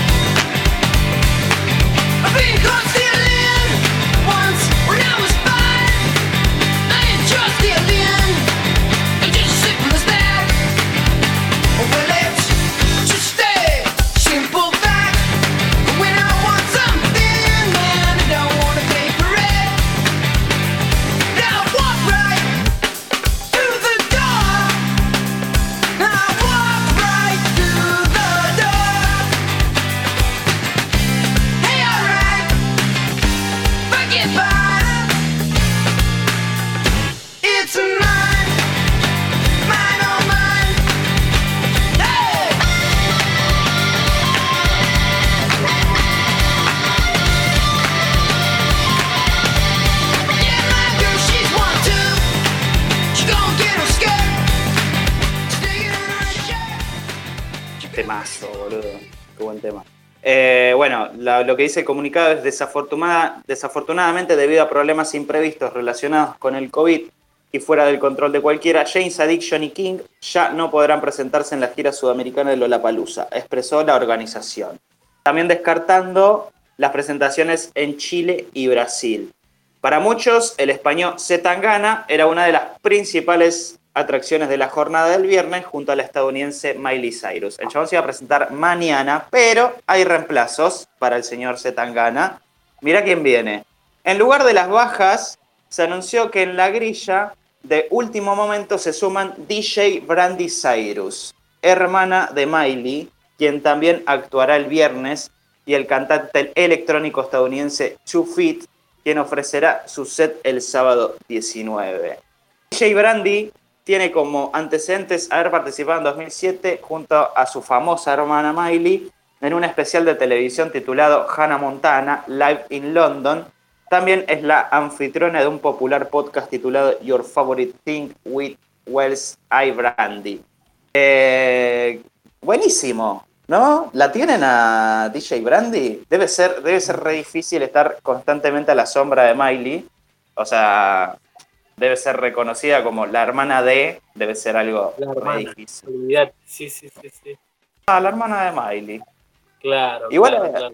I've been caught stealing once when I was five. Hermoso, boludo. Qué buen tema. Eh, bueno, la, lo que dice el comunicado es desafortunada, desafortunadamente debido a problemas imprevistos relacionados con el COVID y fuera del control de cualquiera, James Addiction y King ya no podrán presentarse en la gira sudamericana de Lollapalooza, expresó la organización. También descartando las presentaciones en Chile y Brasil. Para muchos, el español C. Tangana era una de las principales atracciones de la jornada del viernes junto a la estadounidense Miley Cyrus. El chabón se iba a presentar mañana, pero hay reemplazos para el señor C. Tangana. Mirá quién viene. En lugar de las bajas, se anunció que en la grilla de último momento se suman D J Brandy Cyrus, hermana de Miley, quien también actuará el viernes, y el cantante electrónico estadounidense Two Feet, quien ofrecerá su set el sábado diecinueve. D J Brandy tiene como antecedentes haber participado en dos mil siete junto a su famosa hermana Miley en un especial de televisión titulado Hannah Montana Live in London. También es la anfitriona de un popular podcast titulado Your Favorite Thing with Wells I. Brandy. Eh, buenísimo, ¿no? ¿La tienen a D J Brandy? Debe ser, debe ser re difícil estar constantemente a la sombra de Miley. O sea, debe ser reconocida como la hermana de... Debe ser algo La hermana, re difícil. olvidate. Sí, sí, sí, sí. Ah, la hermana de Miley. Claro, Igual, claro, claro.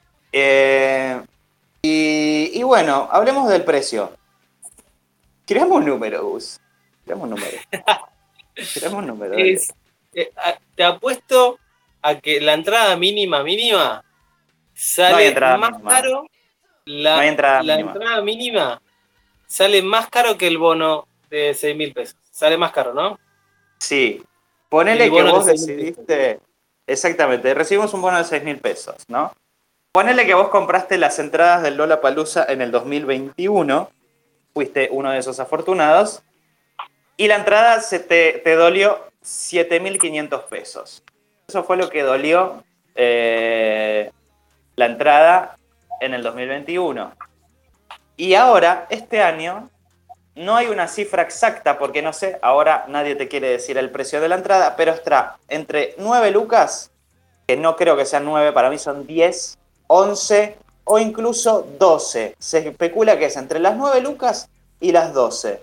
Eh, y, y bueno, hablemos del precio. Creamos un número, Gus. Creamos un número. Creamos un número. dale. Es, eh, a- te apuesto a que la entrada mínima, mínima, No hay sale entrada más mínima. caro. La, No hay entrada la mínima. entrada mínima sale más caro que el bono de seis mil pesos. Sale más caro, ¿no? Sí. Ponele El que bono vos de seis mil decidiste... Exactamente, recibimos un bono de seis mil pesos, ¿no? Ponele que vos compraste las entradas del Lollapalooza en el dos mil veintiuno, fuiste uno de esos afortunados, y la entrada se te, te dolió siete mil quinientos pesos. Eso fue lo que dolió eh, la entrada en el dos mil veintiuno. Y ahora, este año, no hay una cifra exacta, porque no sé, ahora nadie te quiere decir el precio de la entrada, pero está entre nueve lucas, que no creo que sean nueve, para mí son diez, once o incluso doce. Se especula que es entre las nueve lucas y las doce.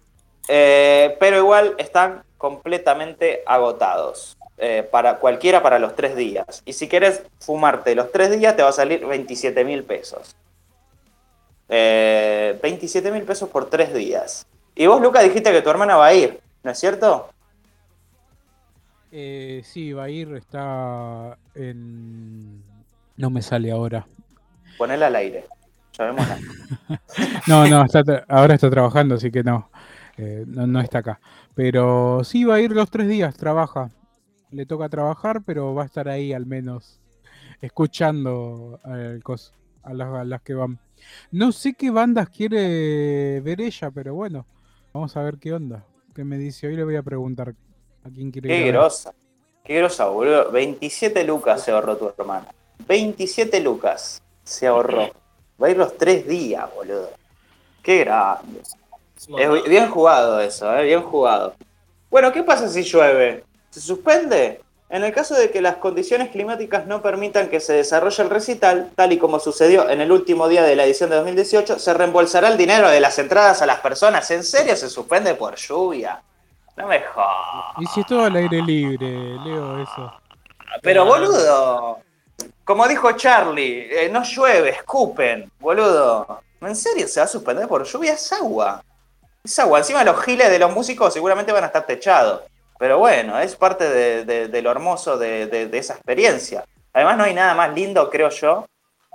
Eh, pero igual están completamente agotados. Eh, para cualquiera para los tres días. Y si quieres fumarte los tres días, te va a salir veintisiete mil pesos. Eh, veintisiete mil pesos por tres días. Y vos, Luca, dijiste que tu hermana va a ir, ¿no es cierto? Eh, sí, va a ir, está en... No me sale ahora. Ponela al aire. Llamémosla. No, no, está tra- ahora está trabajando, así que no, eh, no, no está acá. Pero sí va a ir los tres días, trabaja. Le toca trabajar, pero va a estar ahí al menos escuchando al cos- a, las, a las que van. No sé qué bandas quiere ver ella, pero bueno, vamos a ver qué onda. ¿Qué me dice? Hoy le voy a preguntar a quién quiere ir Qué a ver. grosa. Qué grosa, boludo. veintisiete lucas se ahorró tu hermana. veintisiete lucas se ahorró. Va a ir los tres días, boludo. Qué grande. Es un montón. Es bien jugado eso, ¿eh? Bien jugado. Bueno, ¿qué pasa si llueve? ¿Se suspende? En el caso de que las condiciones climáticas no permitan que se desarrolle el recital, tal y como sucedió en el último día de la edición de dos mil dieciocho, se reembolsará el dinero de las entradas a las personas. ¿En serio se suspende por lluvia? No me jodas. Y si es todo al aire libre, Leo, eso. Pero, Claro. boludo, como dijo Charlie, eh, no llueve, escupen, boludo. ¿En serio se va a suspender por lluvia? Es agua. Es agua. Encima los giles de los músicos seguramente van a estar techados. Pero bueno, es parte de, de- de lo hermoso de, de- de esa experiencia. Además no hay nada más lindo, creo yo.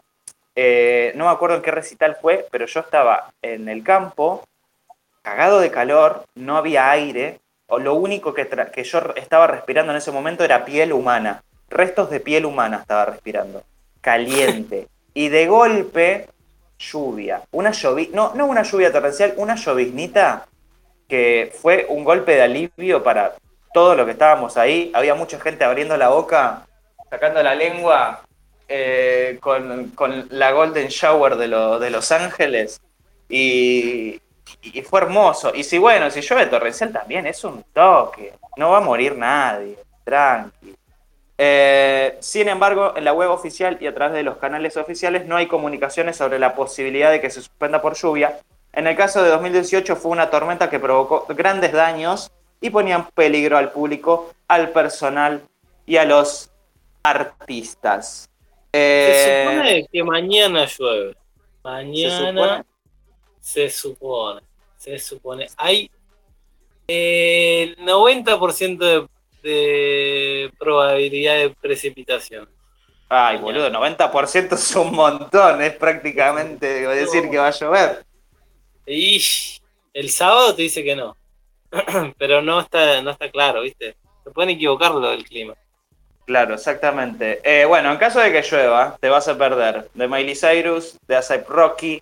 Eh, no me acuerdo en qué recital fue, pero yo estaba en el campo, cagado de calor, no había aire, o lo único que, tra- que yo estaba respirando en ese momento era piel humana. Restos de piel humana estaba respirando. Caliente. Y de golpe, lluvia. Una lluvia, no, no una lluvia torrencial, una lloviznita que fue un golpe de alivio para todos los que estábamos ahí. Había mucha gente abriendo la boca, sacando la lengua, eh, con, con la Golden Shower de, lo- de Los Ángeles. Y, y fue hermoso. Y si bueno, si llueve torrencial también es un toque. No va a morir nadie. Tranqui. Eh, sin embargo, en la web oficial y a través de los canales oficiales no hay comunicaciones sobre la posibilidad de que se suspenda por lluvia. En el caso de dos mil dieciocho fue una tormenta que provocó grandes daños y ponía en peligro al público, al personal y a los artistas. Se Eh, supone que mañana llueve. ¿Se Mañana supone? se supone. Se supone. Hay el noventa por ciento de, de probabilidad de precipitación. Ay, Mañana. boludo, noventa por ciento es un montón, es prácticamente decir que va a llover. Y el sábado te dice que no. Pero no está, no está claro, ¿viste? Se pueden equivocar lo del clima. Claro, exactamente. Eh, bueno, en caso de que llueva, te vas a perder de Miley Cyrus, de A$AP Rocky.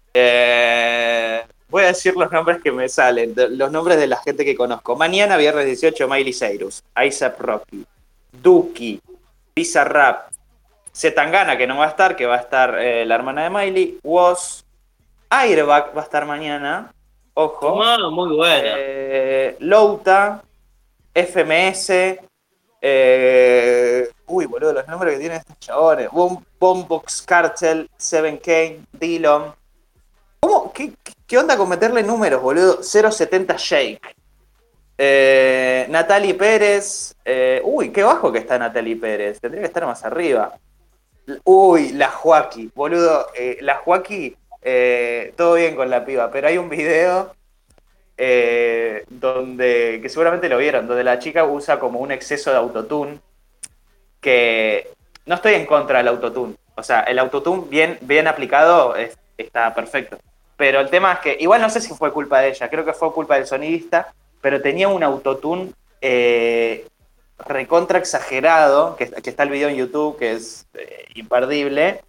Eh, voy a decir los nombres que me salen, de, los nombres de la gente que conozco. Mañana, viernes dieciocho, Miley Cyrus, A$AP Rocky, Duki, Bizarrap, Zetangana, que no va a estar, que va a estar eh, la hermana de Miley, Woz, Airbag va a estar mañana, ojo. Tomá, muy buena. Eh, Louta, F M S, eh, uy, boludo, los nombres que tienen estos chabones. Bomb, Boombox Cartel, Seven Kane, Dillon. ¿Cómo? ¿Qué, ¿Qué onda con meterle números, boludo? cero setenta Shake. Eh, Natalie Pérez. Eh, uy, qué bajo que está Natalie Pérez. Tendría que estar más arriba. Uy, la Joaquí, boludo. Eh, la Joaquí, eh, todo bien con la piba, pero hay un video eh, donde, que seguramente lo vieron, donde la chica usa como un exceso de autotune, que no estoy en contra del autotune. O sea, el autotune bien, bien aplicado es, está perfecto. Pero el tema es que, igual no sé si fue culpa de ella, creo que fue culpa del sonidista, pero tenía un autotune eh, recontra exagerado, que, que está el video en YouTube, que es eh, imperdible.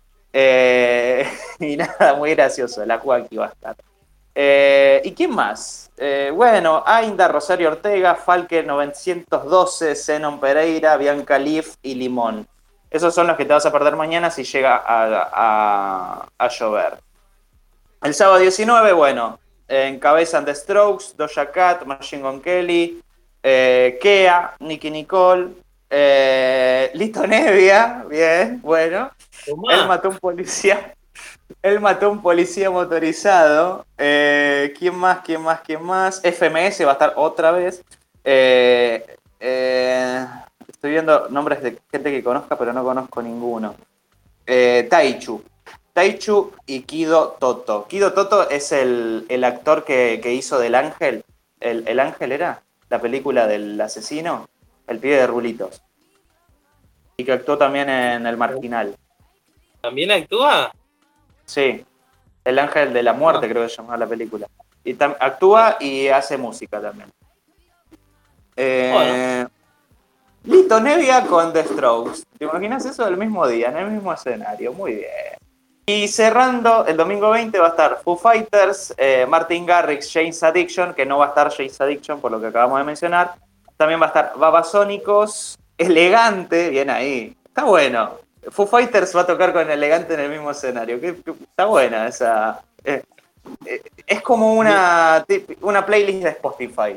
Eh, y nada, muy gracioso, la Joaquín va a estar. Eh, ¿Y quién más? Eh, bueno, Ainda, Rosario Ortega, Falke novecientos doce, Zenon Pereira, Bianca Leaf y Limón. Esos son los que te vas a perder mañana si llega a, a, a llover. El sábado diecinueve, bueno, eh, encabezan The Strokes, Doja Cat, Machine Gun Kelly, eh, Kea, Nicki Nicole, eh, Lito Nevia, bien, bueno. Tomá. Él mató a un policía. Él mató a un policía motorizado. Eh, ¿Quién más? ¿Quién más? ¿Quién más? F M S va a estar otra vez. Eh, eh, estoy viendo nombres de gente que conozca, pero no conozco ninguno. Eh, Taichu. Taichu y Kido Toto. Kido Toto es el, el actor que, que hizo del Ángel. El, ¿El Ángel era? La película del asesino. El pibe de rulitos. Y que actuó también en El Marginal. ¿También actúa? Sí, El Ángel de la Muerte, Ah. creo que se llama la película. Y tam- actúa y hace música también. Eh, Lito Nevia con The Strokes. ¿Te imaginas eso el mismo día, en el mismo escenario? Muy bien. Y cerrando, el domingo veinte va a estar Foo Fighters, eh, Martin Garrix, Jane's Addiction, que no va a estar Jane's Addiction por lo que acabamos de mencionar. También va a estar Babasónicos, Elegante, bien ahí. Está bueno. Foo Fighters va a tocar con Elegante en el mismo escenario. Que, que, está buena esa. Eh, eh, es como una, una playlist de Spotify.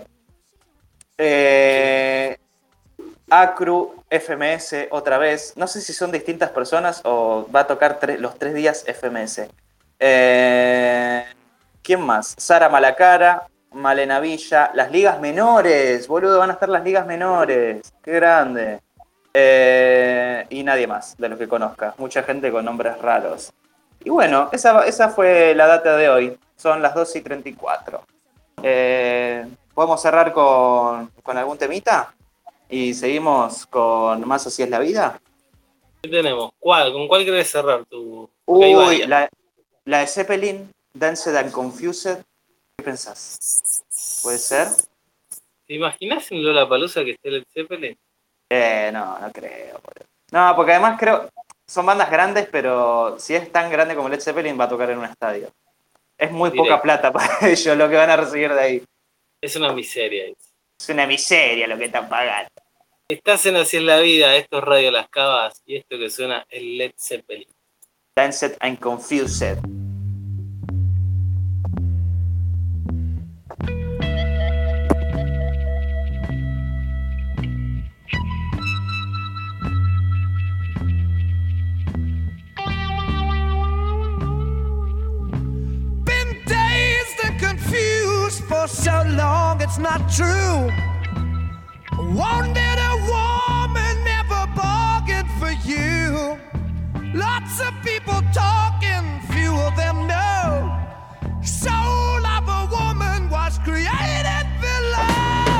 Eh, Acru, F M S, otra vez. No sé si son distintas personas o va a tocar tre- los tres días F M S. Eh, ¿Quién más? Sara Malacara, Malena Villa, las ligas menores. Boludo, van a estar las ligas menores. Qué grande. Eh, y nadie más de los que conozca. Mucha gente con nombres raros. Y bueno, esa, esa fue la data de hoy. Son las doce y treinta y cuatro. Eh, ¿Podemos cerrar con, con algún temita? Y seguimos con más Así es la vida. ¿Qué tenemos? ¿Cuál? ¿Con cuál querés cerrar tu? Porque hay Uy, varias. la, la de Zeppelin, Danced and Confused. ¿Qué pensás? ¿Puede ser? ¿Te imaginas en Lollapalooza que esté Led Zeppelin? Eh, no, no creo. Boludo. No, porque además creo... Son bandas grandes, pero si es tan grande como Led Zeppelin va a tocar en un estadio. Es muy Directo. poca plata para ellos lo que van a recibir de ahí. Es una miseria. Es una miseria lo que están pagando. Estás en Así es la vida, esto es Radio Las Cavas y esto que suena es Led Zeppelin. Danced and Confused. for so long, it's not true. Wanted a woman, never bargained for you. Lots of people talking, few of them know. Soul of a woman was created below.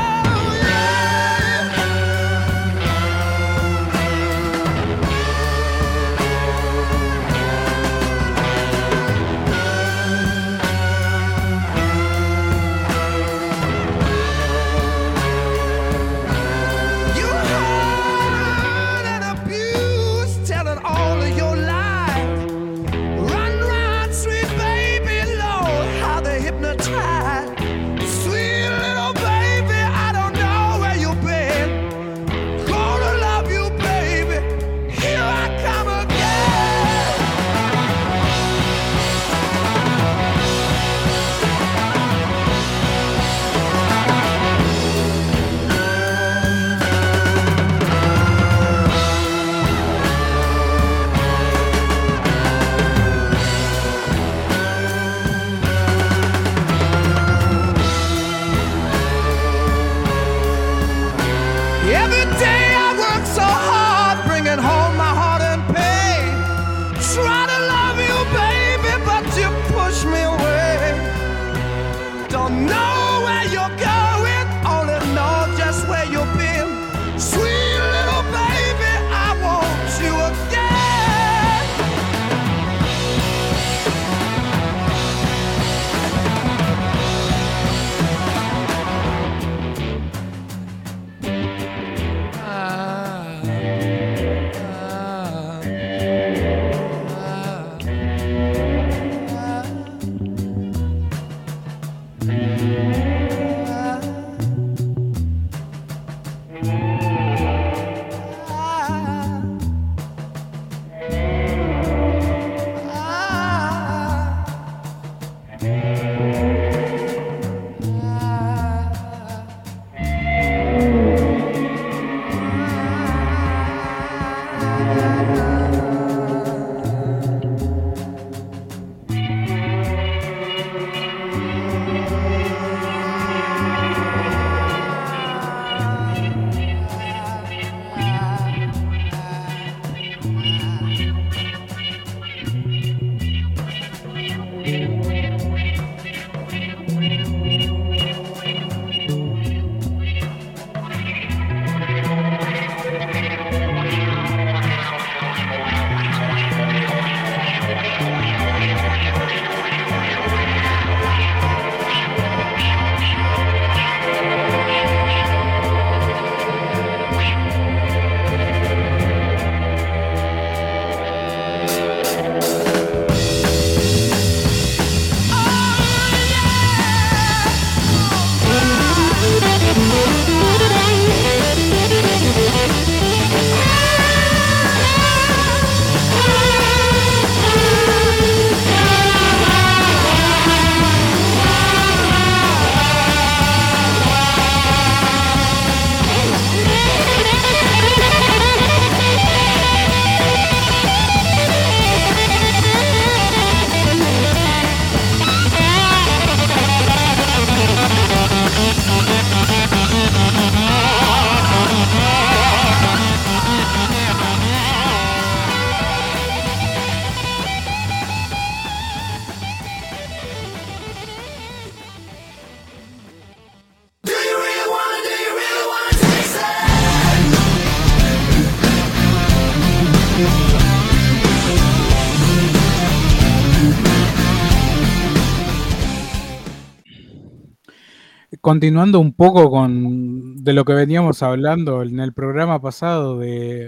Continuando un poco con de lo que veníamos hablando en el programa pasado de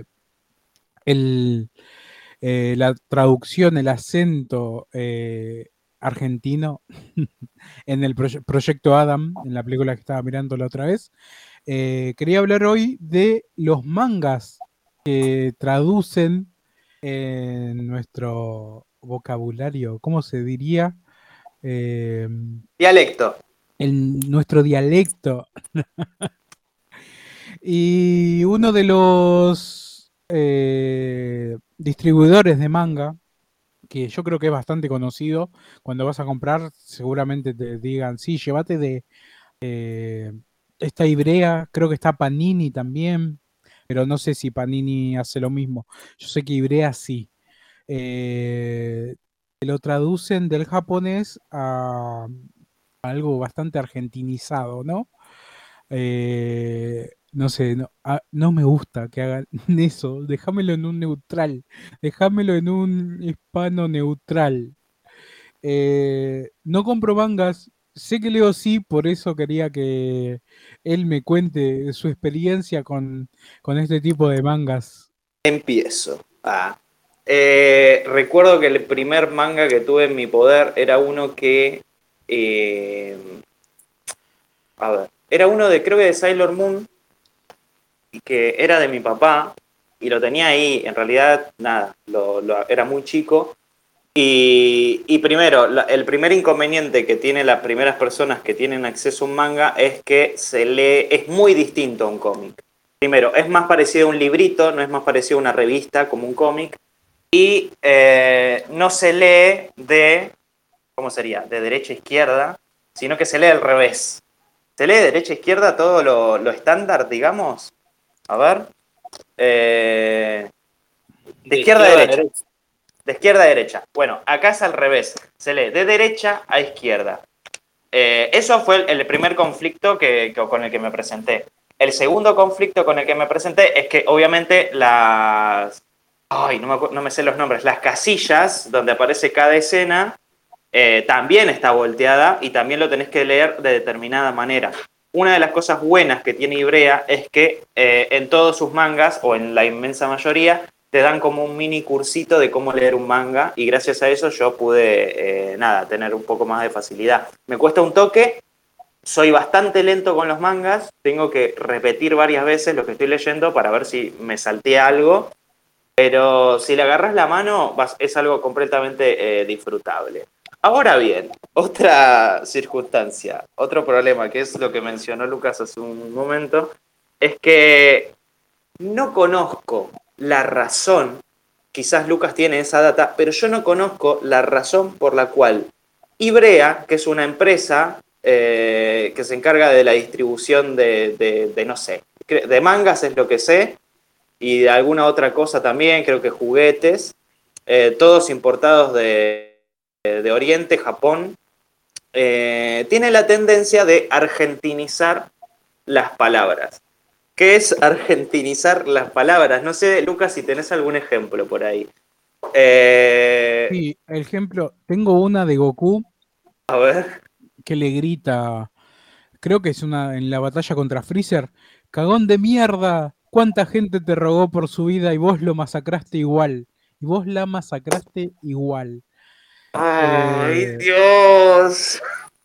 el, eh, la traducción, el acento eh, argentino en el proye- proyecto Adam, en la película que estaba mirando la otra vez, eh, quería hablar hoy de los mangas que traducen en nuestro vocabulario, ¿cómo se diría? Eh, Dialecto. en nuestro dialecto. Y uno de los eh, distribuidores de manga, que yo creo que es bastante conocido. Cuando vas a comprar, seguramente te digan, sí, llévate de eh, esta Ivrea, creo que está Panini también, pero no sé si Panini hace lo mismo. Yo sé que Ivrea sí. Eh, lo traducen del japonés a algo bastante argentinizado, ¿no? Eh, no sé, no, ah, no me gusta que hagan eso. Déjamelo en un neutral. Déjamelo en un hispano neutral. Eh, no compro mangas. Sé que Leo sí, por eso quería que él me cuente su experiencia con, con este tipo de mangas. Empiezo. Ah. Eh, recuerdo que el primer manga que tuve en mi poder era uno que... eh, a ver, era uno de, creo que de Sailor Moon, y que era de mi papá, y lo tenía ahí, en realidad, nada, lo, lo- era muy chico. Y, y primero, la- el primer inconveniente que tienen las primeras personas que tienen acceso a un manga es que se lee, es muy distinto a un cómic. Primero, es más parecido a un librito, no es más parecido a una revista como un cómic, y eh, no se lee de, ¿cómo sería? De derecha a izquierda, sino que se lee al revés. Se lee de derecha a izquierda todo lo, lo estándar, digamos. A ver. Eh, de izquierda a derecha. De izquierda a derecha. Bueno, acá es al revés. Se lee de derecha a izquierda. Eh, eso fue el, el primer conflicto que, que- con el que me presenté. El segundo conflicto con el que me presenté es que obviamente las... Ay, no me, acu- no me sé los nombres. Las casillas donde aparece cada escena eh, también está volteada y también lo tenés que leer de determinada manera. Una de las cosas buenas que tiene Ivrea es que eh, en todos sus mangas, o en la inmensa mayoría, te dan como un mini cursito de cómo leer un manga y gracias a eso yo pude, eh, nada, tener un poco más de facilidad. Me cuesta un toque, soy bastante lento con los mangas, tengo que repetir varias veces lo que estoy leyendo para ver si me salté algo, pero si le agarras la mano vas- es algo completamente eh, disfrutable. Ahora bien, otra circunstancia, otro problema, que es lo que mencionó Lucas hace un momento, es que no conozco la razón, quizás Lucas tiene esa data, pero yo no conozco la razón por la cual Ivrea, que es una empresa eh, que se encarga de la distribución de, de, de, no sé, de mangas es lo que sé, y de alguna otra cosa también, creo que juguetes, eh, todos importados de, de Oriente, Japón, eh, tiene la tendencia de argentinizar las palabras. ¿Qué es argentinizar las palabras? No sé, Lucas, si tenés algún ejemplo por ahí. Eh, Sí, ejemplo, tengo una de Goku a ver. que le grita, creo que es una en la batalla contra Freezer, cagón de mierda, ¿cuánta gente te rogó por su vida y vos lo masacraste igual? Y vos la masacraste igual. ¡Ay, Eh, Dios!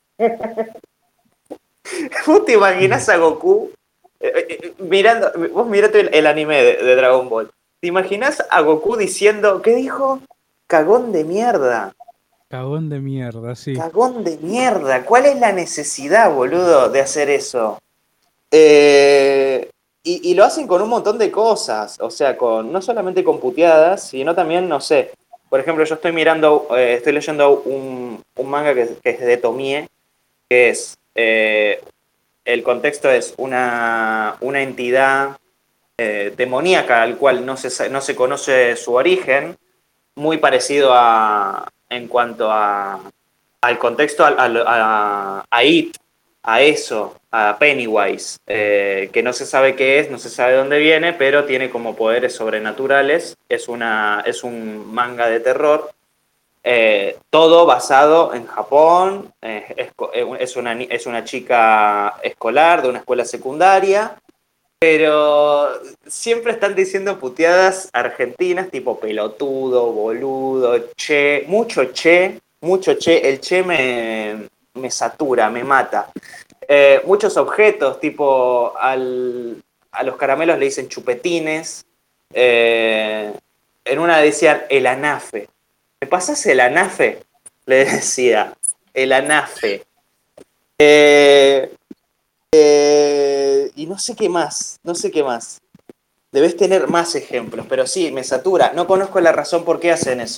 ¿Vos te imaginás a Goku eh, eh, mirando, vos mirate el, el anime de, de Dragon Ball? ¿Te imaginás a Goku diciendo, ¿qué dijo? Cagón de mierda. cagón de mierda, sí. Cagón de mierda. ¿Cuál es la necesidad, boludo, de hacer eso? Eh, y, y lo hacen con un montón de cosas. O sea, con no solamente con puteadas, sino también, no sé. Por ejemplo, yo estoy mirando, eh, estoy leyendo un, un manga que, que es de Tomie, que es, eh, el contexto es una, una entidad eh, demoníaca al cual no se, no se conoce su origen, muy parecido a, en cuanto a, al contexto, a, a, a It, a eso, a Pennywise, eh, que no se sabe qué es, no se sabe dónde viene, pero tiene como poderes sobrenaturales. Es, una, es un manga de terror. Eh, todo basado en Japón, eh, es, es, una, es una chica escolar de una escuela secundaria, pero siempre están diciendo puteadas argentinas tipo pelotudo, boludo, che, mucho che, mucho che, el che me, me satura, me mata. Eh, muchos objetos, tipo al, a los caramelos le dicen chupetines, eh, en una decían el anafe. ¿Me pasás el anafe? Le decía, el anafe. Eh, eh, y no sé qué más, no sé qué más. Debes tener más ejemplos, pero sí, me satura. No conozco la razón por qué hacen eso.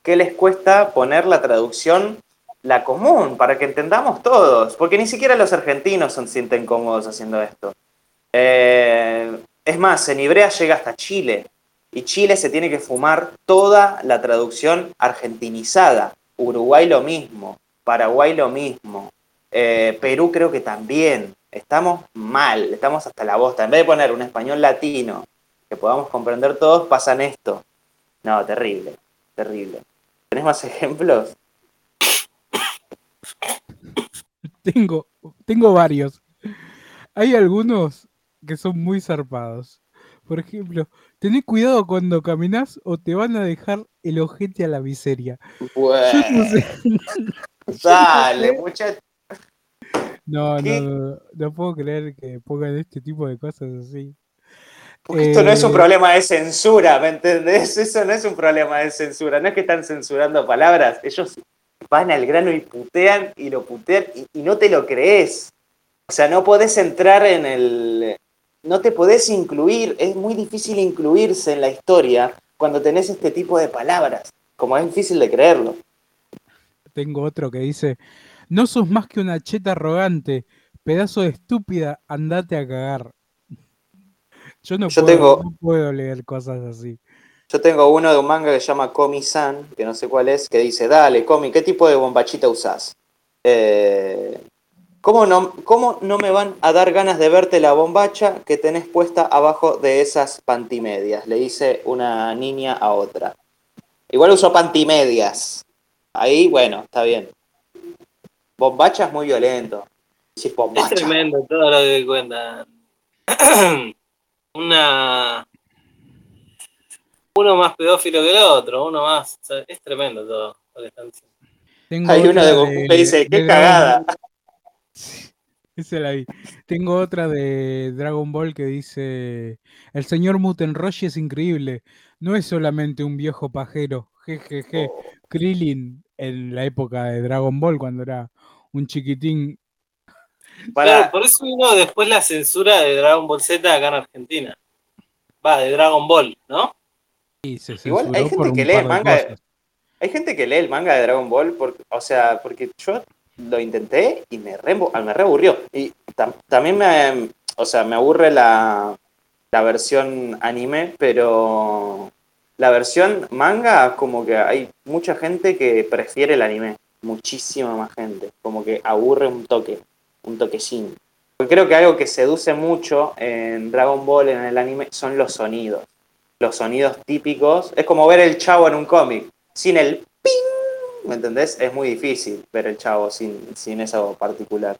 ¿qué les cuesta poner la traducción, la común, para que entendamos todos? Porque ni siquiera los argentinos se sienten cómodos haciendo esto. Eh, es más, en Ivrea llega hasta Chile, y Chile se tiene que fumar toda la traducción argentinizada. Uruguay lo mismo, Paraguay lo mismo, eh, Perú creo que también. Estamos mal, estamos hasta la bosta. En vez de poner un español latino que podamos comprender todos, pasan esto. No, terrible, terrible. ¿Tenés más ejemplos? Tengo, tengo varios. Hay algunos que son muy zarpados. Por ejemplo, tené cuidado cuando caminás o te van a dejar el ojete a la miseria. Bueno, Yo no sé. dale, muchacho. No, no, ¿Qué? no, no puedo creer que pongan este tipo de cosas así. Porque esto no es un Eh, problema de censura, ¿me entendés? Eso no es un problema de censura. No es que están censurando palabras. Ellos van al grano y putean y lo putean y, y no te lo crees. O sea, no podés entrar en el... No te podés incluir. Es muy difícil incluirse en la historia cuando tenés este tipo de palabras. Como es difícil de creerlo. Tengo otro que dice, no sos más que una cheta arrogante, pedazo de estúpida, andate a cagar. Yo no Yo puedo, tengo, no puedo leer cosas así. yo tengo uno de un manga que se llama Komi-san, que no sé cuál es, que dice, dale, Komi, ¿qué tipo de bombachita usás? Eh, ¿cómo, no, ¿Cómo no me van a dar ganas de verte la bombacha que tenés puesta abajo de esas pantimedias? Le dice una niña a otra. Igual usó pantimedias. Ahí, bueno, está bien. Bombacha es muy violento. Sí, Es bombacha. tremendo todo lo que cuentan. Una... Uno más pedófilo que el otro, uno más... O sea, es tremendo todo lo que están diciendo. Tengo Hay uno otra de Goku que dice, de, qué de Dragon cagada. Ball. Esa la vi. Tengo otra de Dragon Ball que dice, el señor Muten Roshi es increíble, no es solamente un viejo pajero, jejeje. Krillin en la época de Dragon Ball, cuando era un chiquitín. Claro, Para, por eso vino después la censura de Dragon Ball Z acá en Argentina. Va, de Dragon Ball, ¿no? Y se igual hay censuró por gente que un lee par de manga. cosas. Hay gente que lee el manga de Dragon Ball, porque, o sea, porque yo lo intenté y me re, me re aburrió. Y tam, también me, o sea, me aburre la, la versión anime, pero la versión manga, como que hay mucha gente que prefiere el anime. Muchísima más gente. Como que aburre un toque, un toquecín. Porque creo que algo que seduce mucho en Dragon Ball, en el anime, son los sonidos. Los sonidos típicos. Es como ver el Chavo en un cómic. Sin el ping, ¿me entendés? Es muy difícil ver el Chavo sin, sin eso particular.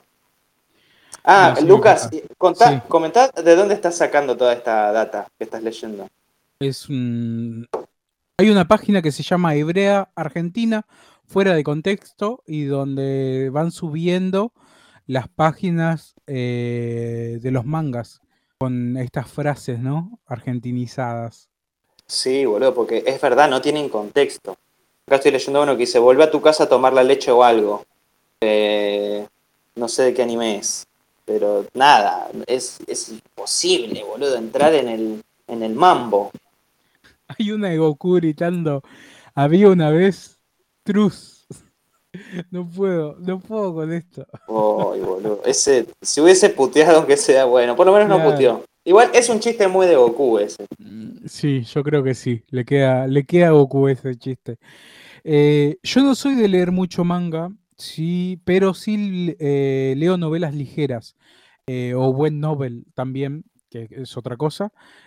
Ah, No, sí me Lucas, pasa. contá, Sí, comentá de dónde estás sacando toda esta data que estás leyendo. es un... Hay una página que se llama Hebrea Argentina, fuera de contexto, y donde van subiendo las páginas eh, de los mangas con estas frases, ¿no? Argentinizadas. Sí, boludo, porque es verdad, no tienen contexto. Acá estoy leyendo uno que dice, volvé a tu casa a tomar la leche o algo. Eh, no sé de qué anime es. Pero nada, es, es imposible, boludo, entrar en el, en el mambo. Hay una de Goku gritando, había una vez Truz. No puedo, no puedo con esto. Ay, boludo. Ese, si hubiese puteado aunque sea bueno, por lo menos no Claro. puteó. Igual es un chiste muy de Goku ese. Mm, Sí, yo creo que sí. Le queda, le queda a Goku ese chiste. Eh, yo no soy de leer mucho manga, sí, pero sí eh, leo novelas ligeras eh, o buen novel también, que es otra cosa,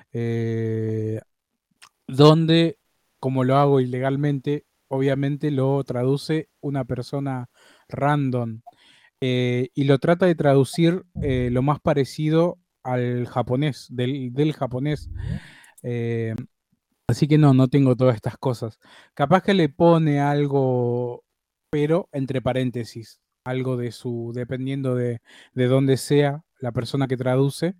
eh, donde, como lo hago ilegalmente, obviamente lo traduce una persona random eh, y lo trata de traducir eh, lo más parecido al japonés, del, del japonés. Eh, Así que no, no tengo todas estas cosas. Capaz que le pone algo, pero entre paréntesis, algo de su, dependiendo de, de dónde sea la persona que traduce,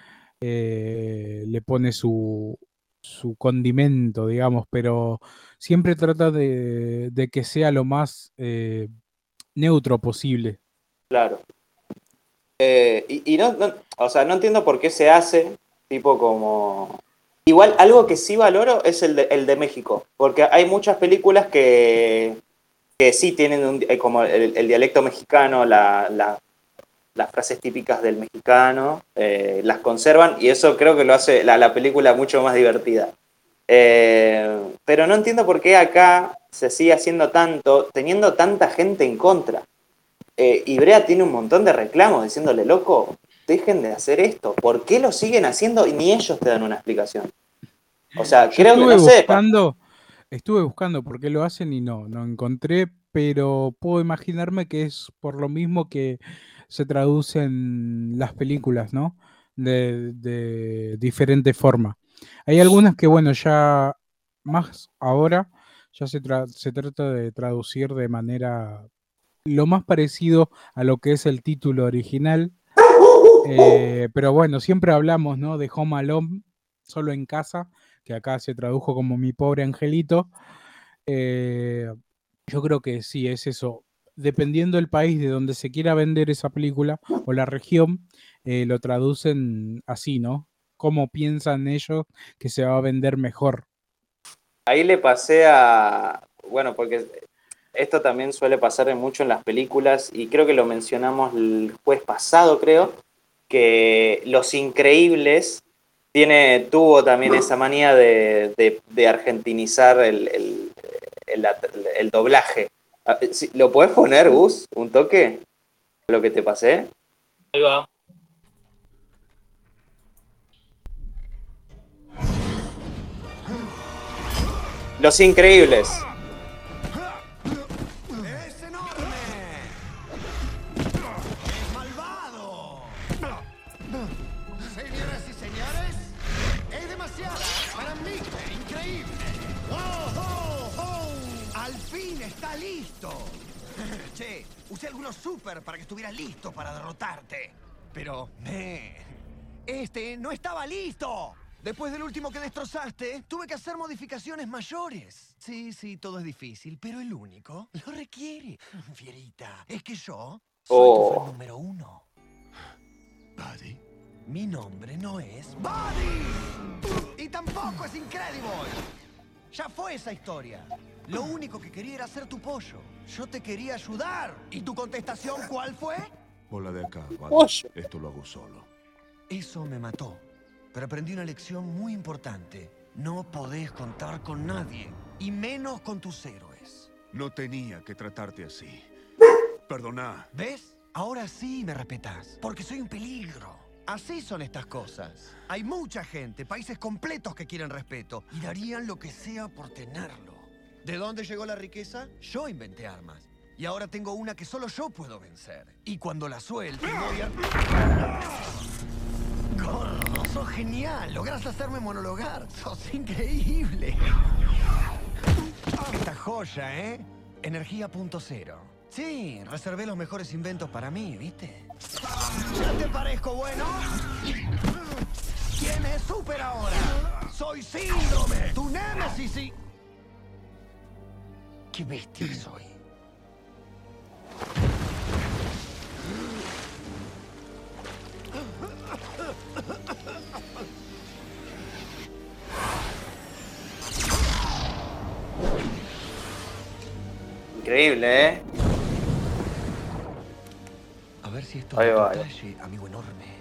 eh, le pone su, su condimento, digamos, pero siempre trata de, de que sea lo más eh, neutro posible. Claro. Eh, y y no, no, o sea, no entiendo por qué se hace, tipo como Igual, algo que sí valoro es el de, el de México, porque hay muchas películas que, que sí tienen un, como el, el dialecto mexicano, la, la, las frases típicas del mexicano, eh, las conservan y eso creo que lo hace la, la película mucho más divertida. Eh, pero no entiendo por qué acá se sigue haciendo tanto, teniendo tanta gente en contra. Eh, Ibrea tiene un montón de reclamos diciéndole, loco, dejen de hacer esto. ¿Por qué lo siguen haciendo? Y ni ellos te dan una explicación. O sea, Yo creo que estuve no sé. buscando, estuve buscando por qué lo hacen y no, no encontré, pero puedo imaginarme que es por lo mismo que se traducen las películas, ¿no? De, de diferente forma. Hay algunas que, bueno, ya más ahora ya se, tra- se trata de traducir de manera lo más parecido a lo que es el título original. Eh, pero bueno, siempre hablamos, ¿no? De Home Alone, solo en casa, que acá se tradujo como Mi pobre angelito. Eh, yo creo que sí, es eso. Dependiendo del país de donde se quiera vender esa película o la región, eh, lo traducen así, ¿no? ¿Cómo piensan ellos que se va a vender mejor? Ahí le pasé a, bueno, porque esto también suele pasar mucho en las películas y creo que lo mencionamos el jueves pasado, creo, que Los Increíbles tiene, tuvo también esa manía de, de, de argentinizar el, el, el, el doblaje. ¿Lo podés poner, Gus, un toque? Lo que te pasé. Ahí va. Los Increíbles. ¡Es enorme! ¡Es malvado! Señoras y señores, es demasiada para mí. ¡Increíble! ¡Oh, oh, oh! ¡Al fin está listo! Che, usé algunos super para que estuviera listo para derrotarte. Pero, man, este no estaba listo. Después del último que destrozaste, tuve que hacer modificaciones mayores. Sí, sí, todo es difícil, pero el único lo requiere. Fierita, es que yo soy Oh. tu fan número uno. ¿Buddy? Mi nombre no es Buddy. Y tampoco es Incredible. Ya fue esa historia. Lo único que quería era ser tu pollo. Yo te quería ayudar. ¿Y tu contestación cuál fue? Bola de acá, Buddy. Pollo. Esto lo hago solo. Eso me mató. Pero aprendí una lección muy importante. No podés contar con nadie. Y menos con tus héroes. No tenía que tratarte así. Perdona. ¿Ves? Ahora sí me respetás. Porque soy un peligro. Así son estas cosas. Hay mucha gente, países completos que quieren respeto. Y darían lo que sea por tenerlo. ¿De dónde llegó la riqueza? Yo inventé armas. Y ahora tengo una que solo yo puedo vencer. Y cuando la suelte voy a... Gordo, sos genial. Lográs hacerme monologar. Sos increíble. Esta joya, ¿eh? Energía punto cero. Sí, reservé los mejores inventos para mí, ¿viste? ¿Ya te parezco bueno? ¿Quién es Super ahora? Soy Síndrome, tu némesis y... ¡Qué bestia que soy! Increíble, ¿eh? A ver si esto Ahí es va, detalle, amigo enorme.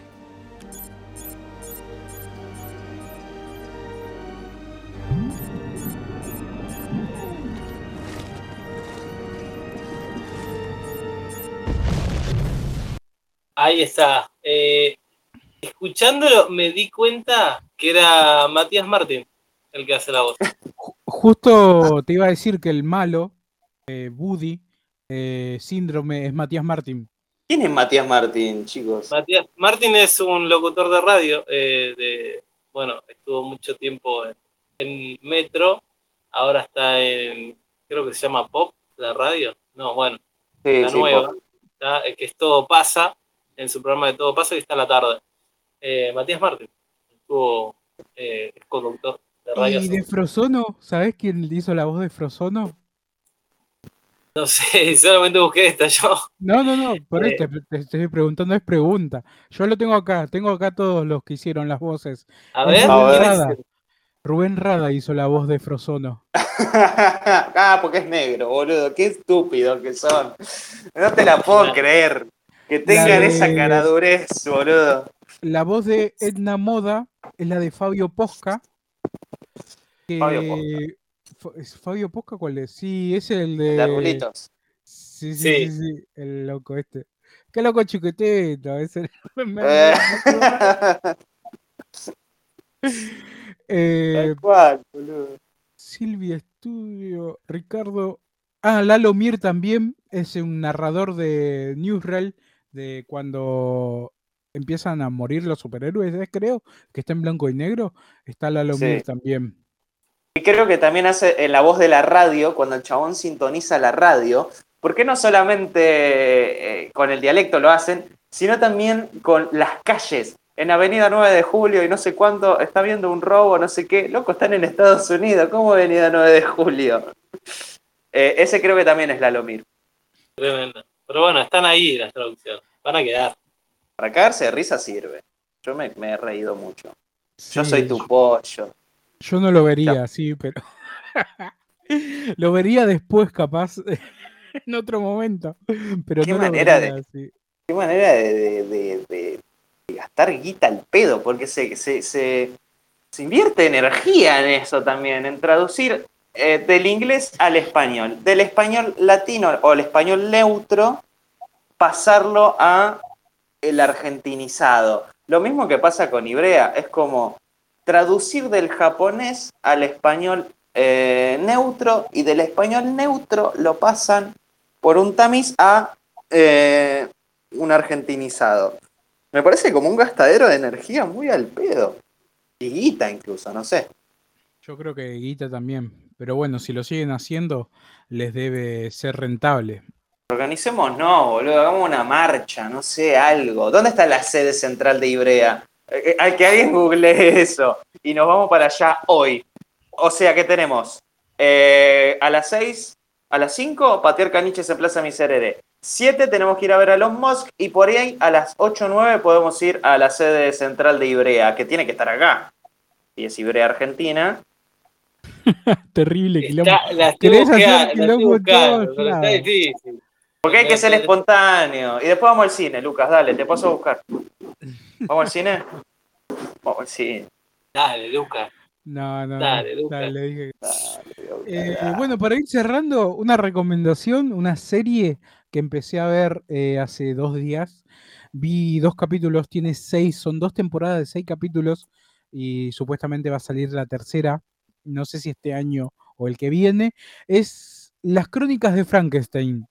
Ahí está. Eh, escuchándolo me di cuenta que era Matías Martín el que hace la voz. Justo te iba a decir que el malo, eh, Woody, eh, Síndrome, es Matías Martín. ¿Quién es Matías Martín, chicos? Matías Martín es un locutor de radio. Eh, de, bueno, estuvo mucho tiempo en, en Metro. Ahora está en, creo que se llama Pop, la radio. No, bueno, Sí, la sí, nueva. po. ¿tá? Que es Todo Pasa, en su programa de Todo Pasa, que está a la tarde. Eh, Matías Martín estuvo eh, es conductor de radio. ¿Y de Frozono? ¿Sabés quién le hizo la voz de Frozono? No sé, solamente busqué esta yo. No, no, no, por Eh, eso te, te estoy preguntando, es pregunta. Yo lo tengo acá, tengo acá todos los que hicieron las voces. A Es ver, Rubén A ver. ¿quién es? Rada. Rubén Rada hizo la voz de Frozono. Ah, porque es negro, boludo. Qué estúpidos que son. No te la puedo creer. Que La tengan esa de caradurez, boludo. la voz de Edna Moda es la de Fabio Posca. Fabio Posca. Que Fa- ¿es Fabio Posca cuál es? Sí, es el El de de. Rulitos. Sí, sí, sí, Sí. sí, el loco este. Qué loco chiquitito. Ese... me- me- Eh, me- me- Eh, Tal cual, boludo. Silvia Estudio, Ricardo. Ah, Lalo Mir también es un narrador de Newsreel de cuando empiezan a morir los superhéroes, ¿eh? Creo que está en blanco y negro. Está Lalo Sí. Mir también. Y creo que también hace en la voz de la radio, cuando el chabón sintoniza la radio, porque no solamente eh, con el dialecto lo hacen, sino también con las calles. En Avenida nueve de Julio y no sé cuánto, está viendo un robo, no sé qué. Loco, están en Estados Unidos. ¿Cómo Avenida nueve de Julio? Eh, ese creo que también es Lalo Mir. Tremendo. Pero bueno, están ahí las traducciones. Van a quedar. Para cagarse de risa sirve. Yo me, me he reído mucho. Yo Sí, soy tu pollo. yo no lo vería así, pero lo vería después, capaz, en otro momento. Pero ¿Qué no lo manera vería de- así. Qué manera de, de- de- de- de gastar guita al pedo, porque se, se, se, se invierte energía en eso también, en traducir eh, del inglés al español, del español latino o el español neutro, pasarlo a el argentinizado. Lo mismo que pasa con Ibrea, es como traducir del japonés al español eh, neutro y del español neutro lo pasan por un tamiz a eh, un argentinizado. Me parece como un gastadero de energía muy al pedo. Y guita incluso, no sé. Yo creo que Guita también. Pero bueno, si lo siguen haciendo, les debe ser rentable. Organicemos, no, boludo, hagamos una marcha, no sé, algo. ¿Dónde está la sede central de Ibrea? Eh, eh, que alguien googlee eso. Y nos vamos para allá hoy. O sea, ¿qué tenemos? Eh, a las seis, a las cinco, patear caniches en Plaza Miserere. siete tenemos que ir a ver a los Musk y por ahí a las ocho o nueve podemos ir a la sede central de Ibrea, que tiene que estar acá. Y es Ibrea Argentina. Terrible quilombo. Está, la estoy ¿Querés hacer buscando, la estoy quilombo en todos buscando, pero está lados? difícil. Porque hay que ser espontáneo. Y después vamos al cine, Lucas, dale, te paso a buscar. ¿Vamos al cine? Vamos al cine. Dale, Lucas. No, no, Dale, no. Lucas. Dale, dije. Dale, Eh, dale. bueno, para ir cerrando, una recomendación, una serie que empecé a ver eh, hace dos días. Vi dos capítulos, tiene seis, son dos temporadas de seis capítulos y supuestamente va a salir la tercera, no sé si este año o el que viene. Es Las Crónicas de Frankenstein.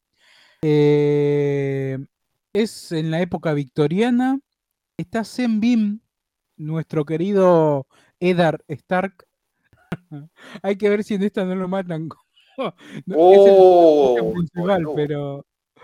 Eh, es en la época victoriana. Está Sean Bean, nuestro querido Eddard Stark. Hay que ver si en esta no lo matan. No, es el Oh, personaje principal, boludo. pero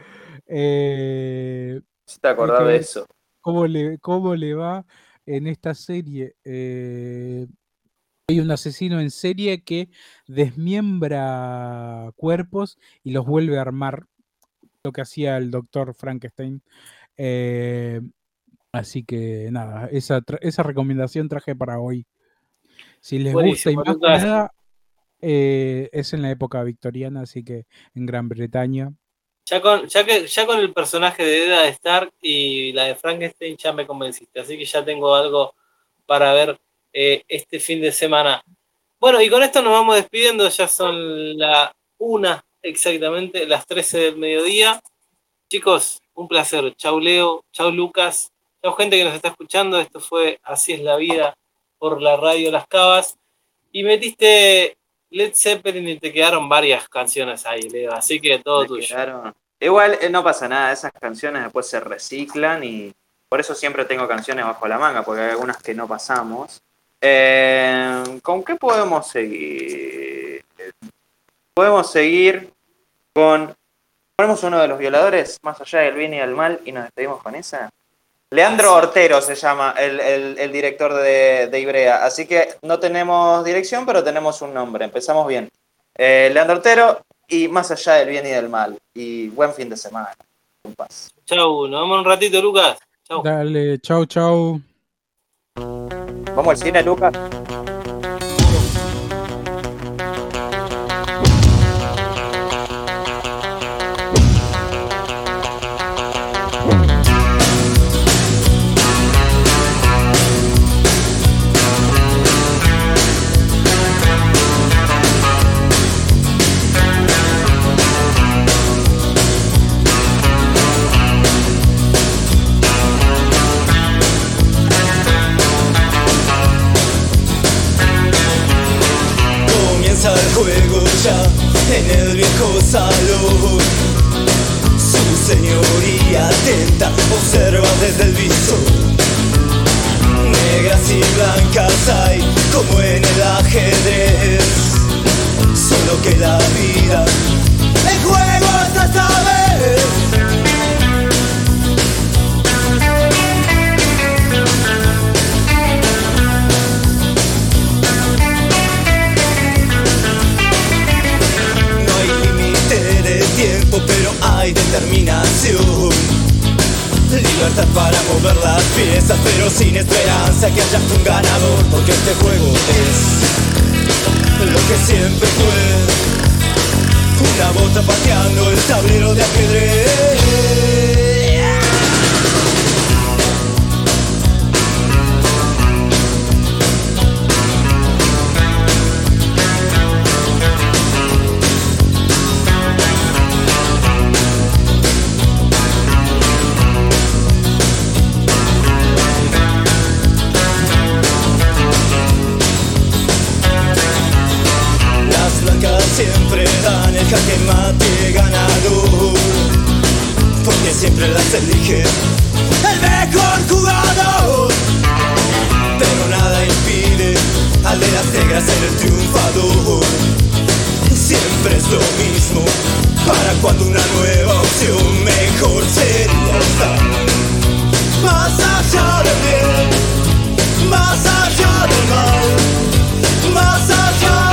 eh, Si te hay que acordás de ver eso. cómo le, cómo le va en esta serie. Eh, hay un asesino en serie que desmiembra cuerpos y los vuelve a armar, lo que hacía el doctor Frankenstein. Eh, así que nada, esa, tra- esa recomendación traje para hoy. Si les gusta y Buenísimo, más que Lucas. nada, eh, es en la época victoriana, así que en Gran Bretaña. Ya con, ya, que, ya con el personaje de Eddard Stark y la de Frankenstein ya me convenciste, así que ya tengo algo para ver eh, este fin de semana. Bueno, y con esto nos vamos despidiendo, ya son la una exactamente, las trece del mediodía. Chicos, un placer. Chau Leo, chau Lucas, chau gente que nos está escuchando. Esto fue Así es la vida por la radio Las Cavas. Y metiste Led Zeppelin y te quedaron varias canciones ahí, Leo. Así que todo Me tuyo. quedaron. Igual eh, no pasa nada, esas canciones después se reciclan y por eso siempre tengo canciones bajo la manga, porque hay algunas que no pasamos. Eh, ¿Con qué podemos seguir? Podemos seguir con... Ponemos uno de los violadores, Más allá del bien y del mal, y nos despedimos con esa. Leandro Ortero se llama el, el, el director de, de Ibrea, así que no tenemos dirección, pero tenemos un nombre. Empezamos bien. Eh, Leandro Ortero y Más allá del bien y del mal. Y buen fin de semana. En paz. Chau, nos vemos un ratito, Lucas. Chau. Dale, chau, chau. ¿Vamos al cine, Lucas? silla en el viejo salón. Su señoría atenta observa desde el visor. Negras y blancas hay como en el ajedrez, solo que la vida el juego es esta vez. No hay límite de tiempo, pero hay determinación. Libertad para mover las piezas, pero sin esperanza que haya un ganador. Porque este juego es lo que siempre fue, una bota pateando el tablero de ajedrez. Siempre dan el jaque mate ganador, porque siempre las elige el mejor jugador. Pero nada impide al de las negras ser el triunfador. Siempre es lo mismo para cuando una nueva opción mejor sería estar más allá del bien, más allá del mal, más allá.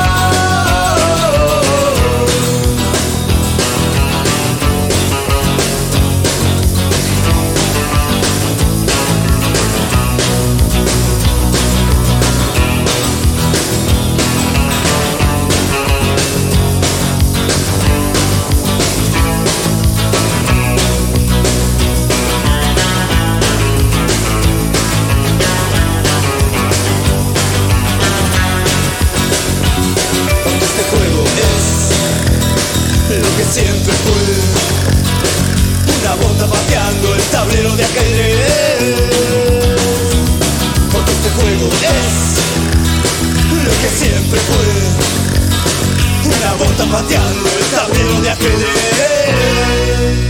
Siempre fue una bota pateando el tablero de ajedrez. Porque este juego es lo que siempre fue, una bota pateando el tablero de ajedrez.